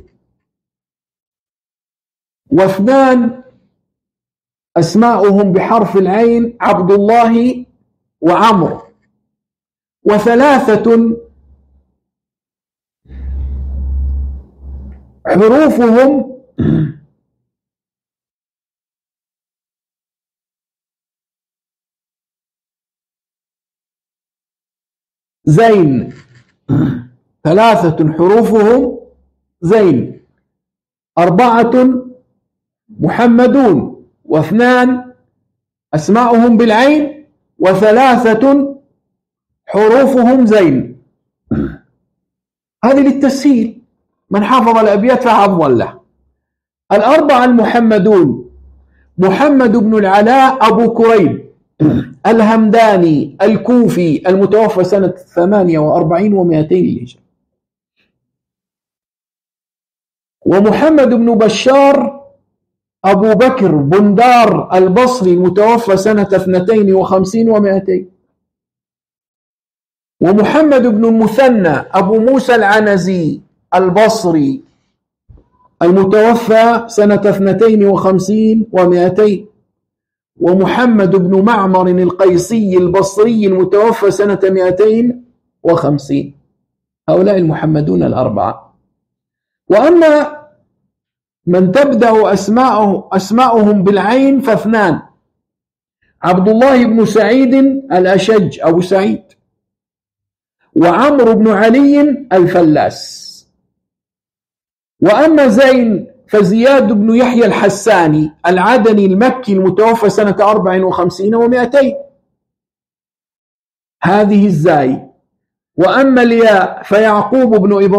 و2 أسماؤهم بحرف العين عبد الله وعمر، و3 حروفهم زين، 3 حروفهم زين، 4 محمدون، و2 أسماؤهم بالعين، و3 حروفهم زين. هذه للتسهيل، من حافظ الأبيات فحفظ له. 4 المحمدون: محمد بن العلاء أبو كريب الهمداني الكوفي المتوفى سنة 48 و200 للهجرة، ومحمد بن بشار أبو بكر بندار البصري المتوفى سنة 52 و200. ومحمد بن المثنى أبو موسى العنزي البصري المتوفى سنة 52 و200. ومحمد بن معمر القيسي البصري المتوفى سنة 250. هؤلاء المحمدون الأربعة. وأما من تبدأ أسماؤهم بالعين فاثنان: عبد الله بن سعيد الأشج أبو سعيد، وعمرو بن علي الفلاس. وأما زين فزياد بن يحيى الحساني العدني المكي المتوفى سنة 54 و200. هذه الزاي. وأما الياء فيعقوب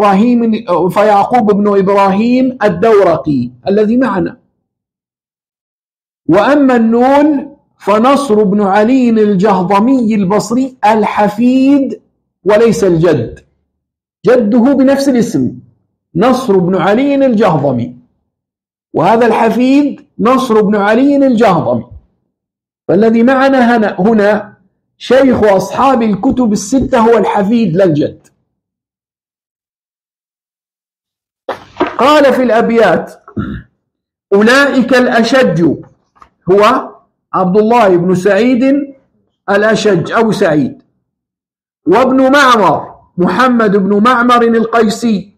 بن إبراهيم الدورقي الذي معنا. وأما النون فنصر بن علي الجهضمي البصري الحفيد وليس الجد، جده بنفس الاسم نصر بن علي الجهضمي، وهذا الحفيد نصر بن علي الجهضمي. فالذي معنا هنا شيخ أصحاب الكتب الستة هو الحفيد لا الجد. قال في الأبيات: أولئك الأشج، هو عبد الله بن سعيد الأشج أبو سعيد، وابن معمر محمد بن معمر القيسي،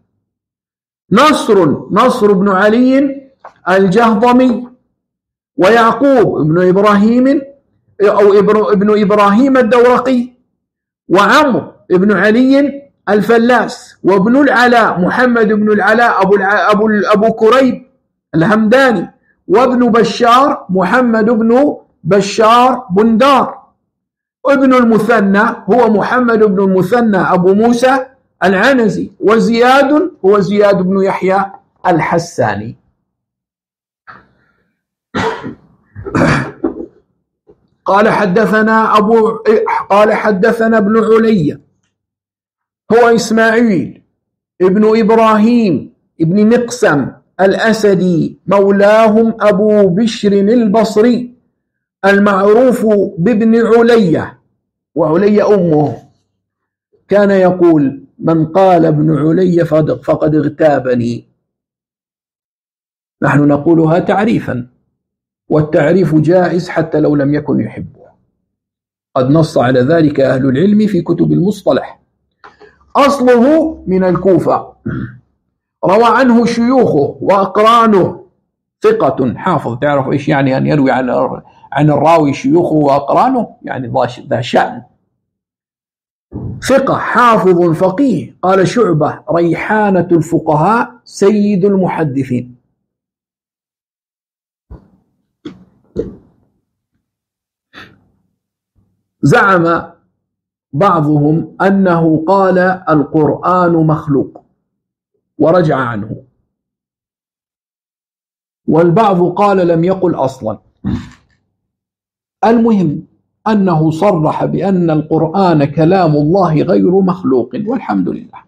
نصر بن علي الجهضمي، ويعقوب بن إبراهيم أو ابن إبراهيم الدورقي، وعمرو بن علي الفلاس، وابن العلاء محمد بن العلاء أبو كريب الهمداني، وابن بشار محمد بن بشار بندار، وابن المثنى هو محمد بن المثنى أبو موسى العنزي، وزياد هو زياد بن يحيى الحساني. قال حدثنا ابن علي هو إسماعيل ابن إبراهيم ابن مقسم الأسدي مولاهم أبو بشر البصري المعروف بابن علية، وعلية أمه. كان يقول: من قال ابن علية فقد اغتابني. نحن نقولها تعريفا، والتعريف جائز حتى لو لم يكن يحبه. قد نص على ذلك أهل العلم في كتب المصطلح. أصله من الكوفة، روى عنه شيوخه وأقرانه، ثقة حافظ. تعرف إيش يعني أن يروي عن الراوي شيوخه وأقرانه؟ يعني ذا شأن، ثقة حافظ فقيه. قال شعبة: ريحانة الفقهاء سيد المحدثين. زعم بعضهم أنه قال القرآن مخلوق ورجع عنه، والبعض قال لم يقل أصلا. المهم أنه صرح بأن القرآن كلام الله غير مخلوق، والحمد لله.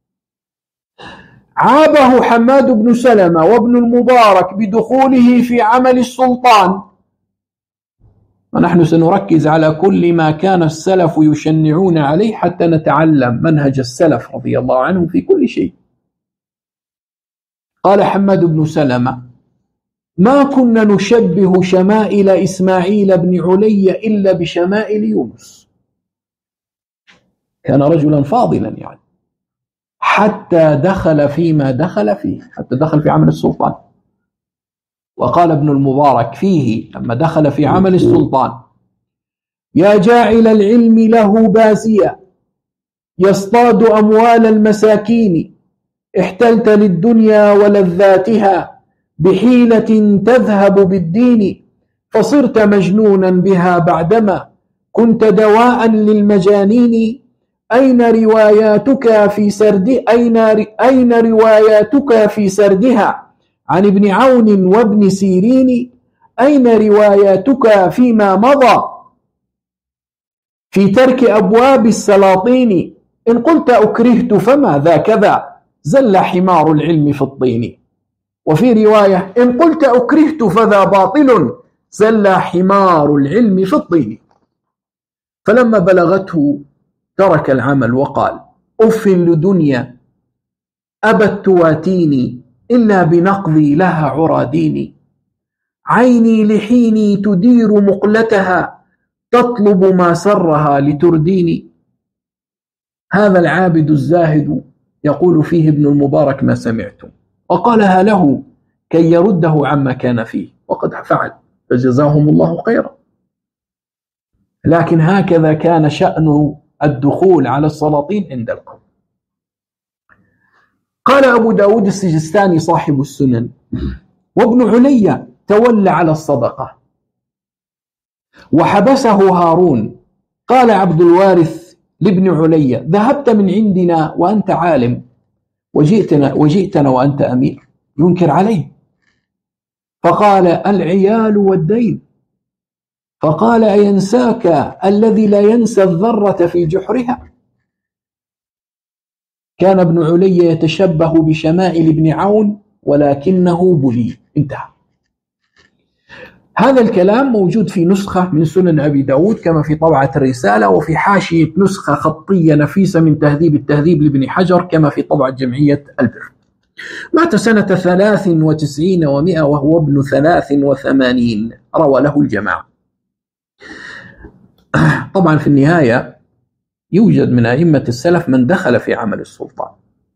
عابه حماد بن سلمة وابن المبارك بدخوله في عمل السلطان، ونحن سنركز على كل ما كان السلف يشنعون عليه حتى نتعلم منهج السلف رضي الله عنهم في كل شيء. قال حماد بن سلمة: ما كنا نشبه شمائل إسماعيل بن علي إلا بشمائل يونس. كان رجلا فاضلا يعني، حتى دخل فيما دخل فيه، حتى دخل في عمل السلطان. وقال ابن المبارك فيه لما دخل في عمل السلطان: يا جاعل العلم له بازيا يصطاد أموال المساكين، احتلت للدنيا ولذاتها بحيلة تذهب بالدين، فصرت مجنونا بها بعدما كنت دواء للمجانين. أين رواياتك في سردها عن ابن عون وابن سيرين؟ أين رواياتك فيما مضى في ترك أبواب السلاطين؟ إن قلت أكرهت فما ذا كذا، زل حمار العلم في الطين. وفي رواية إن قلت أكرهت فذا باطل زل حمار العلم في الطين. فلما بلغته ترك العمل وقال أف لدنيا أبت تواتيني إلا بنقضي لها عراديني، عيني لحيني تدير مقلتها تطلب ما سرها لترديني. هذا العابد الزاهد يقول فيه ابن المبارك ما سمعتم، وقالها له كي يرده عما كان فيه، وقد فعل فجزاهم الله خيرا. لكن هكذا كان شأن الدخول على السلاطين عند القوم. قال أبو داود السجستاني صاحب السنن: وابن علي تولى على الصدقة وحبسه هارون. قال عبد الوارث لابن علي: ذهبت من عندنا وأنت عالم وجئتنا وأنت أمير. ينكر عليه، فقال: العيال والدين. فقال: أينساك الذي لا ينسى الذرة في جحرها. كان ابن علي يتشبه بشمائل ابن عون ولكنه بلي. انتهى. هذا الكلام موجود في نسخة من سنن أبي داود كما في طبعة الرسالة، وفي حاشية نسخة خطية نفيسة من تهذيب التهذيب لابن حجر كما في طبعة جمعية البر. مات سنة 93 و100 وهو ابن 83، روى له الجماعة. طبعا في النهاية يوجد من أئمة السلف من دخل في عمل السلطان،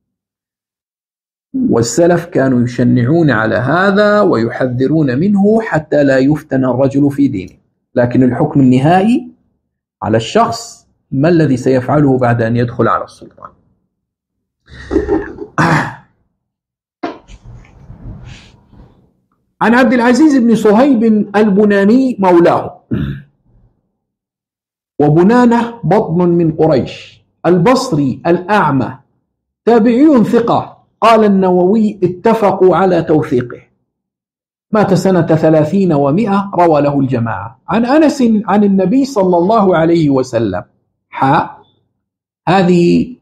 والسلف كانوا يشنعون على هذا ويحذرون منه حتى لا يفتن الرجل في دينه، لكن الحكم النهائي على الشخص ما الذي سيفعله بعد أن يدخل على السلطان. عن عبد العزيز بن صهيب البناني مولاه، وبنانة بطن من قريش، البصري الأعمى، تابعي ثقة. قال النووي: اتفقوا على توثيقه. مات سنة 30 و100، روى له الجماعة. عن أنس عن النبي صلى الله عليه وسلم. هذه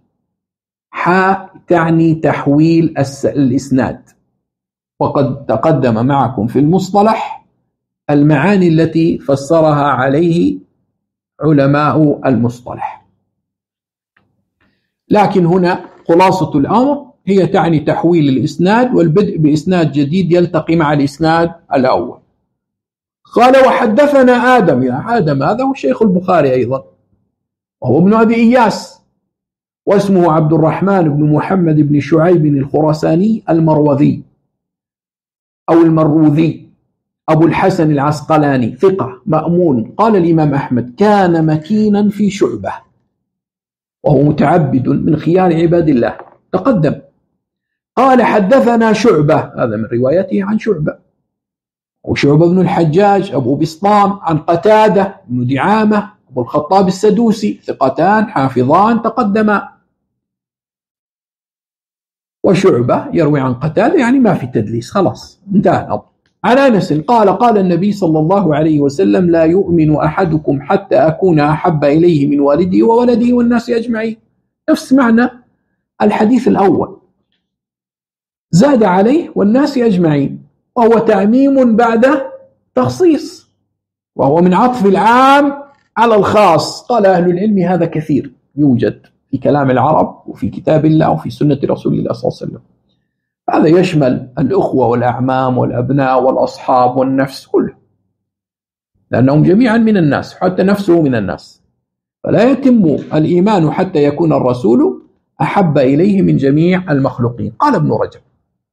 تعني تحويل الإسناد، وقد تقدم معكم في المصطلح المعاني التي فسرها عليه علماء المصطلح، لكن هنا خلاصة الأمر هي تعني تحويل الإسناد والبدء بإسناد جديد يلتقي مع الإسناد الأول. قال: وحدثنا آدم. يا آدم هذا هو شيخ البخاري أيضا، وهو ابن أبي إياس، واسمه عبد الرحمن بن محمد بن شعيب الخراساني المروذي أو المروذي أبو الحسن العسقلاني، ثقة مأمون. قال الإمام أحمد: كان مكينا في شعبة، وهو متعبد من خيار عباد الله، تقدم. قال: حدثنا شعبة، هذا من روايته عن شعبة، وشعبة بن الحجاج أبو بسطام، عن قتادة بن دعامة أبو الخطاب السدوسي، ثقتان حافظان تقدما. وشعبة يروي عن قتادة، يعني ما في تدليس، خلاص انتهى الأمر. عن أنس قال: قال النبي صلى الله عليه وسلم: لا يؤمن أحدكم حتى أكون أحب إليه من والده وولده والناس أجمعين. نفس معنى الحديث الأول، زاد عليه والناس أجمعين، وهو تعميم بعد تخصيص، وهو من عطف العام على الخاص. قال أهل العلم هذا كثير يوجد في كلام العرب وفي كتاب الله وفي سنة رسول الله صلى الله عليه وسلم. هذا يشمل الأخوة والأعمام والأبناء والأصحاب والنفس كله، لأنهم جميعا من الناس، حتى نفسه من الناس. فلا يتم الإيمان حتى يكون الرسول أحب إليه من جميع المخلوقين. قال ابن رجب: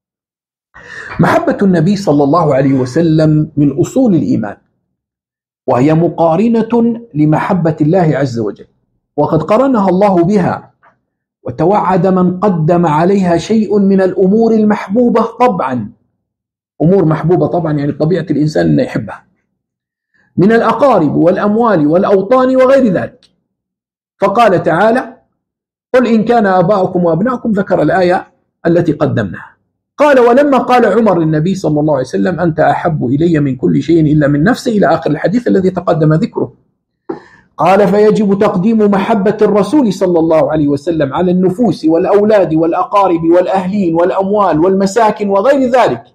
محبة النبي صلى الله عليه وسلم من أصول الإيمان، وهي مقارنة لمحبة الله عز وجل، وقد قرنها الله بها، وتوعد من قدم عليها شيء من الأمور المحبوبة طبعا. أمور محبوبة طبعا يعني طبيعة الإنسان أن يحبها، من الأقارب والأموال والأوطان وغير ذلك. فقال تعالى: قل إن كان آباؤكم وأبناؤكم، ذكر الآية التي قدمناها. قال: ولما قال عمر للنبي صلى الله عليه وسلم: أنت أحب إلي من كل شيء إلا من نفسي، إلى آخر الحديث الذي تقدم ذكره. قال: فيجب تقديم محبة الرسول صلى الله عليه وسلم على النفوس والأولاد والأقارب والأهلين والأموال والمساكن وغير ذلك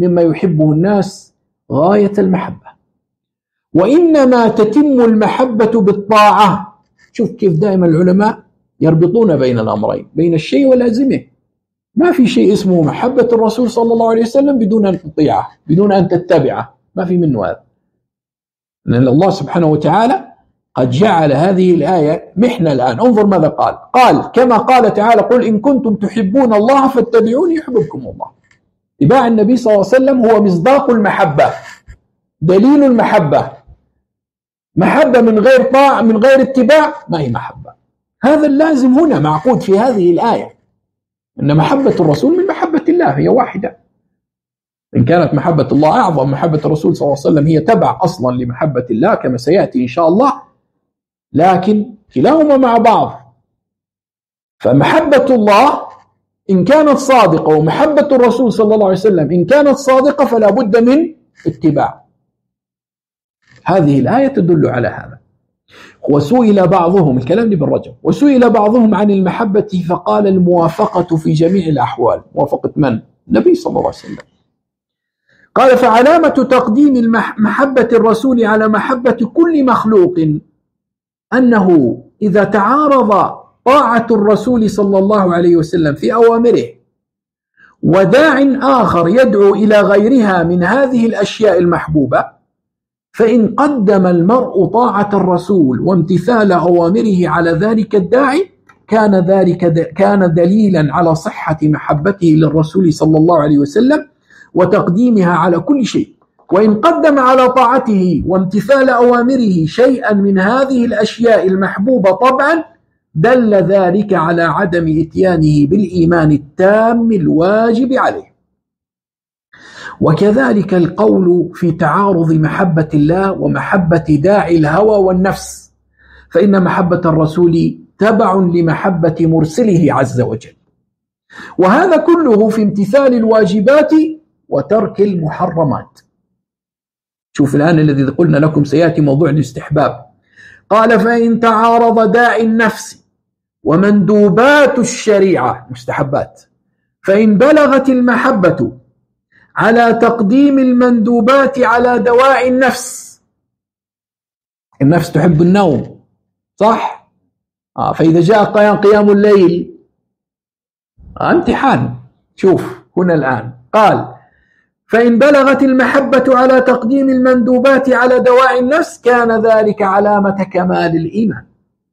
مما يحبه الناس غاية المحبة. وإنما تتم المحبة بالطاعة. شوف كيف دائما العلماء يربطون بين الأمرين، بين الشيء واللازمه. ما في شيء اسمه محبة الرسول صلى الله عليه وسلم بدون أن تطيعه، بدون أن تتبعه، ما في منه هذا. لأن الله سبحانه وتعالى قد جعل هذه الآية محنة الآن. انظر ماذا قال كما قال تعالى: قل إن كنتم تحبون الله فاتبعوني يحببكم الله. اتباع النبي صلى الله عليه وسلم هو مصداق المحبة، دليل المحبة. محبة من غير طاعة، من غير اتباع، ما هي محبة. هذا اللازم هنا معقود في هذه الآية، أن محبة الرسول من محبة الله هي واحدة. إن كانت محبة الله أعظم، محبة الرسول صلى الله عليه وسلم هي تبع أصلا لمحبة الله كما سيأتي إن شاء الله، لكن كلاهما مع بعض. فمحبة الله إن كانت صادقة ومحبة الرسول صلى الله عليه وسلم إن كانت صادقة فلا بد من اتباع. هذه الآية تدل على هذا. وسئل بعضهم، الكلام لي بالرجل، وسئل بعضهم عن المحبة فقال: الموافقة في جميع الأحوال. موافقة من؟ النبي صلى الله عليه وسلم. قال: فعلامة تقديم محبة الرسول على محبة كل مخلوق أنه إذا تعارض طاعة الرسول صلى الله عليه وسلم في أوامره وداع آخر يدعو إلى غيرها من هذه الأشياء المحبوبة، فإن قدم المرء طاعة الرسول وامتثال أوامره على ذلك الداعي كان دليلا على صحة محبته للرسول صلى الله عليه وسلم وتقديمها على كل شيء. وإن قدم على طاعته وامتثال أوامره شيئا من هذه الأشياء المحبوبة طبعا دل ذلك على عدم إتيانه بالإيمان التام الواجب عليه. وكذلك القول في تعارض محبة الله ومحبة داعي الهوى والنفس، فإن محبة الرسول تبع لمحبة مرسله عز وجل، وهذا كله في امتثال الواجبات وترك المحرمات. شوف الآن الذي قلنا لكم سيأتي موضوع الاستحباب. قال: فإن تعارض داعي النفس ومندوبات الشريعة مستحبات، فإن بلغت المحبة على تقديم المندوبات على دواعي النفس. النفس تحب النوم، صح؟ فإذا جاء قيام الليل امتحان. شوف هنا الآن قال: فإن بلغت المحبة على تقديم المندوبات على دواعي النفس كان ذلك علامة كمال الإيمان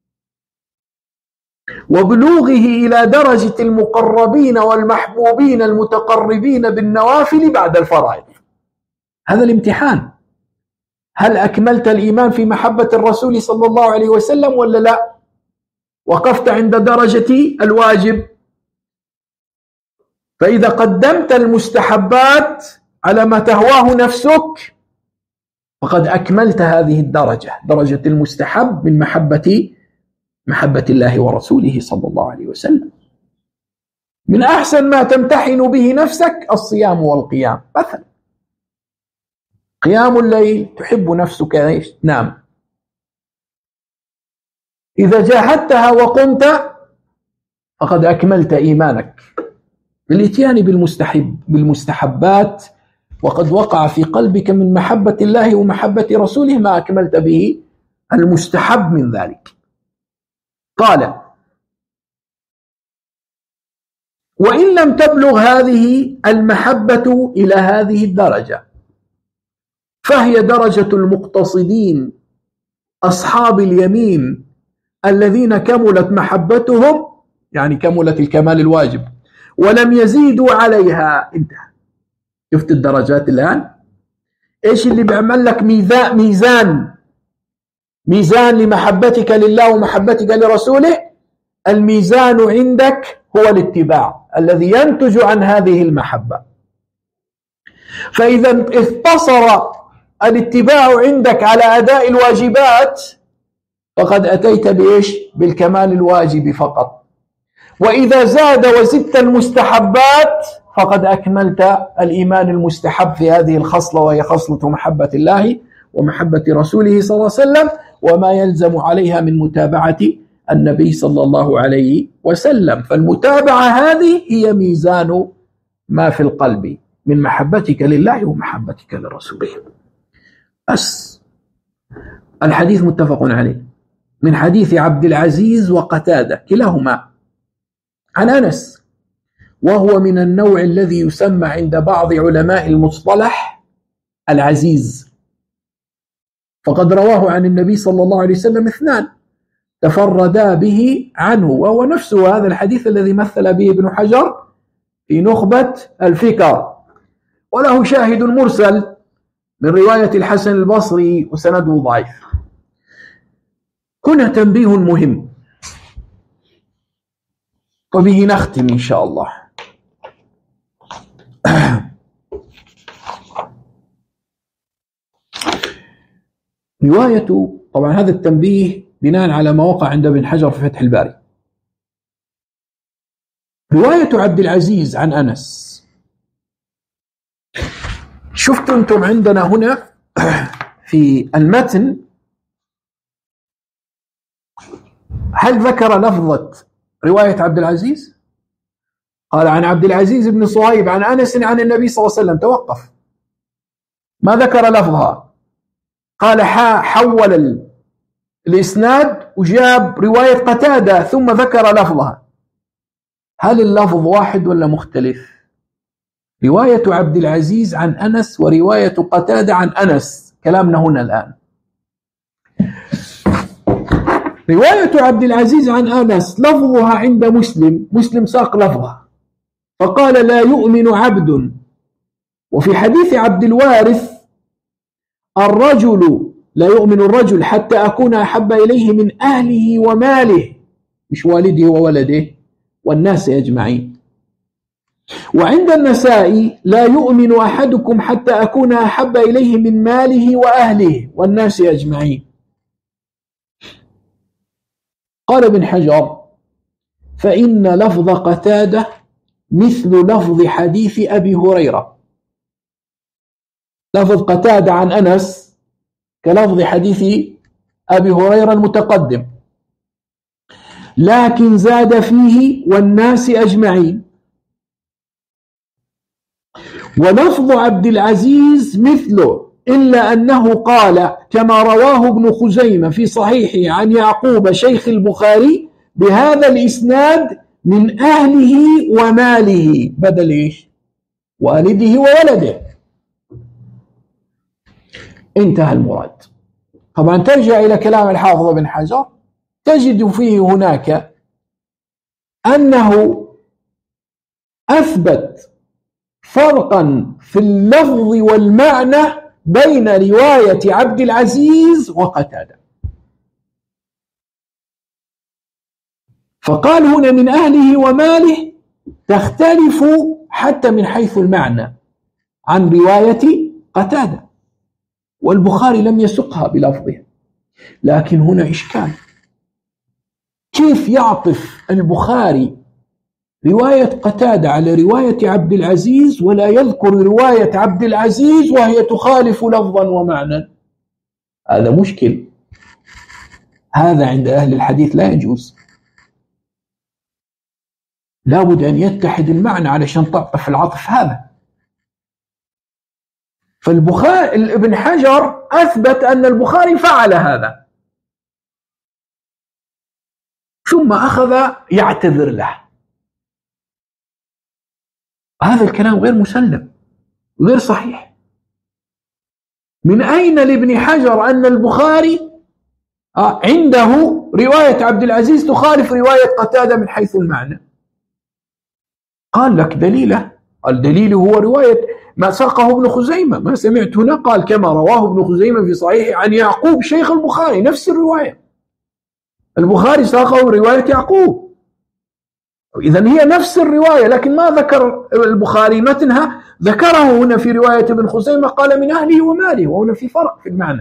وبلوغه إلى درجة المقربين والمحبوبين المتقربين بالنوافل بعد الفرائض. هذا الامتحان. هل أكملت الإيمان في محبة الرسول صلى الله عليه وسلم ولا لا؟ وقفت عند درجة الواجب. فإذا قدمت المستحبات على ما تهواه نفسك فقد أكملت هذه الدرجة، درجة المستحب من محبة الله ورسوله صلى الله عليه وسلم. من أحسن ما تمتحن به نفسك الصيام والقيام. مثلا قيام الليل تحب نفسك ايش؟ نام. إذا جاهدتها وقمت فقد أكملت إيمانك بالإتيان بالمستحبات، وقد وقع في قلبك من محبة الله ومحبة رسوله ما أكملت به المستحب من ذلك. قال: وإن لم تبلغ هذه المحبة إلى هذه الدرجة فهي درجة المقتصدين أصحاب اليمين الذين كملت محبتهم، يعني كملت الكمال الواجب، ولم يزيدوا عليها. انتهى. شفت الدرجات الآن؟ إيش اللي بيعمل لك ميزان لمحبتك لله ومحبتك لرسوله؟ الميزان عندك هو الاتباع الذي ينتج عن هذه المحبة. فإذا اقتصر الاتباع عندك على أداء الواجبات فقد أتيت بإيش؟ بالكمال الواجب فقط. وإذا زاد وزدت المستحبات فقد أكملت الإيمان المستحب في هذه الخصلة، وهي خصلة محبة الله ومحبة رسوله صلى الله عليه وسلم وما يلزم عليها من متابعة النبي صلى الله عليه وسلم. فالمتابعة هذه هي ميزان ما في القلب، من محبتك لله ومحبتك لرسوله. بس الحديث متفق عليه من حديث عبد العزيز وقتادة كلاهما عن أنس، وهو من النوع الذي يسمى عند بعض علماء المصطلح العزيز، فقد رواه عن النبي صلى الله عليه وسلم اثنان تفردا به عنه، وهو نفسه هذا الحديث الذي مثل به ابن حجر في نخبة الفكر، وله شاهد مرسل من رواية الحسن البصري وسنده ضعيف. هنا تنبيه مهم وبه نختم إن شاء الله. رواية، طبعا هذا التنبيه بناء على ما وقع عند ابن حجر في فتح الباري. رواية عبد العزيز عن أنس، شفتوا أنتم عندنا هنا في المتن هل ذكر لفظة رواية عبد العزيز؟ قال عن عبد العزيز بن صهيب عن أنس عن النبي صلى الله عليه وسلم، توقف، ما ذكر لفظها، قال حول الإسناد وجاب رواية قتادة ثم ذكر لفظها. هل اللفظ واحد ولا مختلف؟ رواية عبد العزيز عن أنس ورواية قتادة عن أنس، كلامنا هنا الآن. رواية عبد العزيز عن أنس لفظها عند مسلم ساق لفظها فقال لا يؤمن عبد. وفي حديث عبد الوارث الرجل لا يؤمن الرجل حتى أكون أحب إليه من أهله وماله، مش والده وولده والناس أجمعين. وعند النسائي لا يؤمن أحدكم حتى أكون أحب إليه من ماله وأهله والناس أجمعين. قال ابن حجر فإن لفظ قتادة مثل لفظ حديث أبي هريرة. لفظ قتادة عن أنس كلفظ حديث أبي هريرة المتقدم، لكن زاد فيه والناس أجمعين. ولفظ عبد العزيز مثله إلا أنه قال كما رواه ابن خزيمة في صحيحه عن يعقوب شيخ البخاري بهذا الإسناد من أهله وماله، بدل إيش؟ والده وولده. انتهى المراد. طبعا ترجع إلى كلام الحافظ ابن حجر تجد فيه هناك أنه أثبت فرقا في اللفظ والمعنى بين رواية عبد العزيز وقتادة، فقال هنا من أهله وماله تختلف حتى من حيث المعنى عن رواية قتادة، والبخاري لم يسقها بلفظها. لكن هنا إشكال، كيف يعطف البخاري رواية قتادة على رواية عبد العزيز ولا يذكر رواية عبد العزيز وهي تخالف لفظا ومعنى؟ هذا مشكل، هذا عند أهل الحديث لا يجوز، لا بد أن يتحد المعنى علشان تعطف العطف هذا. فالبخاري ابن حجر أثبت أن البخاري فعل هذا ثم أخذ يعتذر له. هذا الكلام غير مسلم، غير صحيح. من أين لابن حجر أن البخاري عنده رواية عبد العزيز تخالف رواية قتادة من حيث المعنى؟ قال لك دليله، الدليل هو رواية ما ساقه ابن خزيمة، ما سمعت هنا قال كما رواه ابن خزيمة في صحيح عن يعقوب شيخ البخاري، نفس الرواية، البخاري ساقه رواية يعقوب، إذن هي نفس الرواية، لكن ما ذكر البخاري متنها، ذكره هنا في رواية ابن خزيمة قال من أهله وماله، وهنا في فرق في المعنى.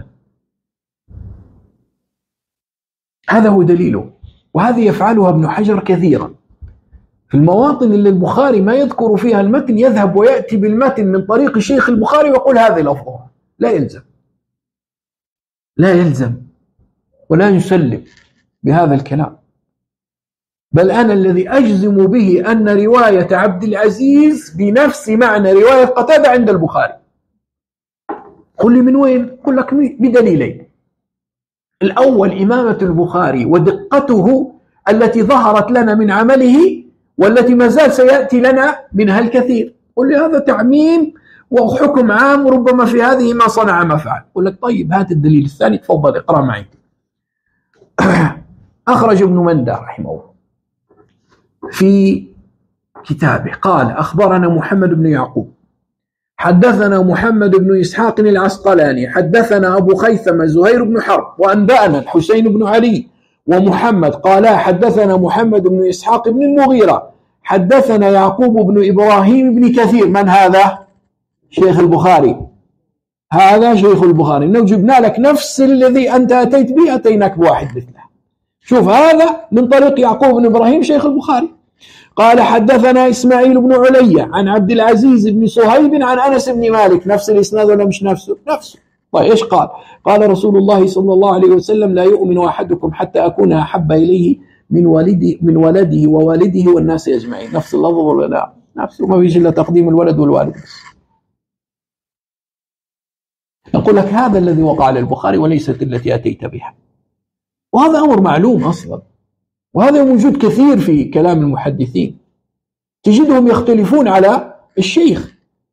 هذا هو دليله، وهذه يفعلها ابن حجر كثيرا في المواطن اللي البخاري ما يذكر فيها المتن، يذهب ويأتي بالمتن من طريق شيخ البخاري ويقول هذه لفظها. لا يلزم، لا يلزم ولا يسلم بهذا الكلام. بل أنا الذي أجزم به أن رواية عبد العزيز بنفس معنى رواية قتادة عند البخاري. قل لي من وين؟ قل لك بدليلين. الأول إمامة البخاري ودقته التي ظهرت لنا من عمله والتي ما زال سيأتي لنا منها الكثير. قل لي هذا تعميم وحكم عام وربما في هذه ما صنع ما فعل. قل لك طيب هات الدليل الثاني، تفضل اقرأ معي. أخرج ابن مندى رحمه الله في كتابه قال أخبرنا محمد بن يعقوب حدثنا محمد بن إسحاق العسقلاني حدثنا أبو خيثمة زهير بن حرب وأنبأنا الحسين بن علي ومحمد قالا حدثنا محمد بن إسحاق بن المغيرة حدثنا يعقوب بن إبراهيم بن كثير. من هذا؟ شيخ البخاري. هذا شيخ البخاري. إنه جبنا لك نفس الذي أنت أتيت به، أتيناك بواحد مثله. شوف هذا من طريق يعقوب بن إبراهيم شيخ البخاري. قال حدثنا إسماعيل بن علية عن عبد العزيز بن صهيب عن أنس بن مالك. نفس الإسناد ولا مش نفسه؟ نفسه. طيب إيش قال؟ قال رسول الله صلى الله عليه وسلم لا يؤمن أحدكم حتى أكون أحب إليه من ولده ووالده والناس أجمعين. نفس اللفظ ولا لا؟ نفسه. ما فيش إلا تقديم الولد والوالد بس. نقول لك هذا الذي وقع للبخاري وليست التي أتيت بها، وهذا أمر معلوم أصلا، وهذا موجود كثير في كلام المحدثين، تجدهم يختلفون على الشيخ.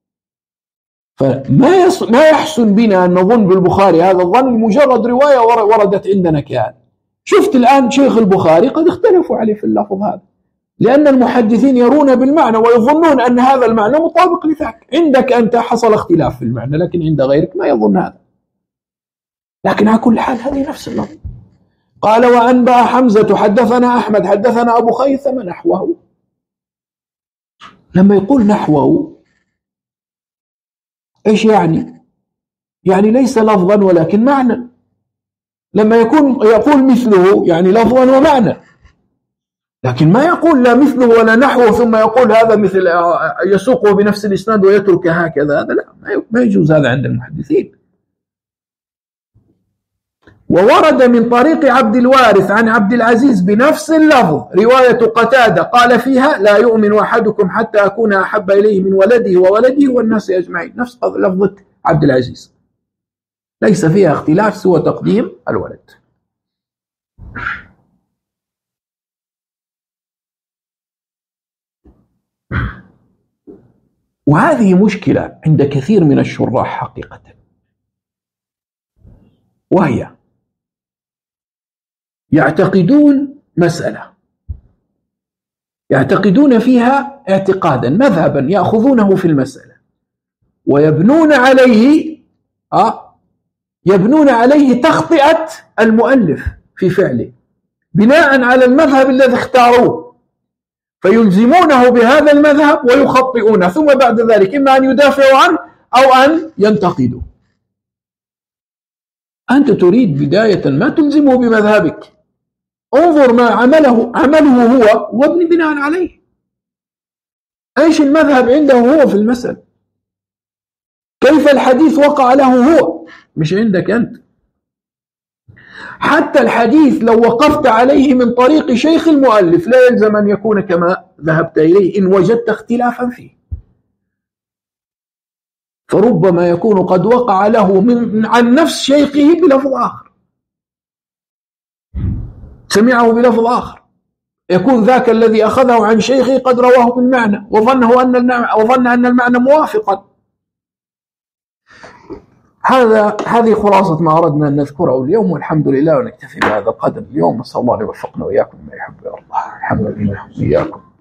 فما يحسن بنا أن نظن بالبخاري هذا الظن مجرد رواية وردت عندنا كان. شفت الآن شيخ البخاري قد اختلفوا عليه في اللفظ هذا، لأن المحدثين يرون بالمعنى ويظنون أن هذا المعنى مطابق لذاك. عندك أنت حصل اختلاف في المعنى، لكن عند غيرك ما يظن هذا. لكن على كل حال هذه نفس اللفظ. قال وأنبأ حمزة حدثنا أحمد حدثنا أبو خيثمة نحوه. لما يقول نحوه إيش يعني؟ يعني ليس لفظا ولكن معنى. لما يقول مثله يعني لفظا ومعنى، لكن ما يقول لا مثله ولا نحوه ثم يقول هذا مثل يسوقه بنفس الإسناد ويترك هكذا. هذا لا، ما يجوز هذا عند المحدثين. وورد من طريق عبد الوارث عن عبد العزيز بنفس اللفظ رواية قتادة قال فيها لا يؤمن أحدكم حتى أكون أحب إليه من ولده وولده والناس أجمعين. نفس لفظة عبد العزيز، ليس فيها اختلاف سوى تقديم الولد. وهذه مشكلة عند كثير من الشراح حقيقة، وهي يعتقدون مسألة يعتقدون فيها اعتقادا مذهبا يأخذونه في المسألة ويبنون عليه تخطئة المؤلف في فعله بناء على المذهب الذي اختاروه، فيلزمونه بهذا المذهب ويخطئونه، ثم بعد ذلك إما أن يدافعوا عنه أو أن ينتقدوا. أنت تريد بداية ما تلزمه بمذهبك، انظر ما عمله هو وابن بناء عليه. ايش المذهب عنده هو في المسألة؟ كيف الحديث وقع له هو، مش عندك أنت. حتى الحديث لو وقفت عليه من طريق شيخ المؤلف لا يلزم أن يكون كما ذهبت إليه إن وجدت اختلافا فيه، فربما يكون قد وقع له عن نفس شيخه بلفظ آخر، سمعه بلفظ آخر، يكون ذاك الذي أخذه عن شيخه قد رواه بالمعنى وظن أن المعنى موافقا. هذه خلاصة ما أردنا أن نذكره اليوم، والحمد لله، ونكتفي بهذا القدر اليوم. نسأل الله أن يوفقنا وإياكم ما يحب الله. الحمد لله. إياكم.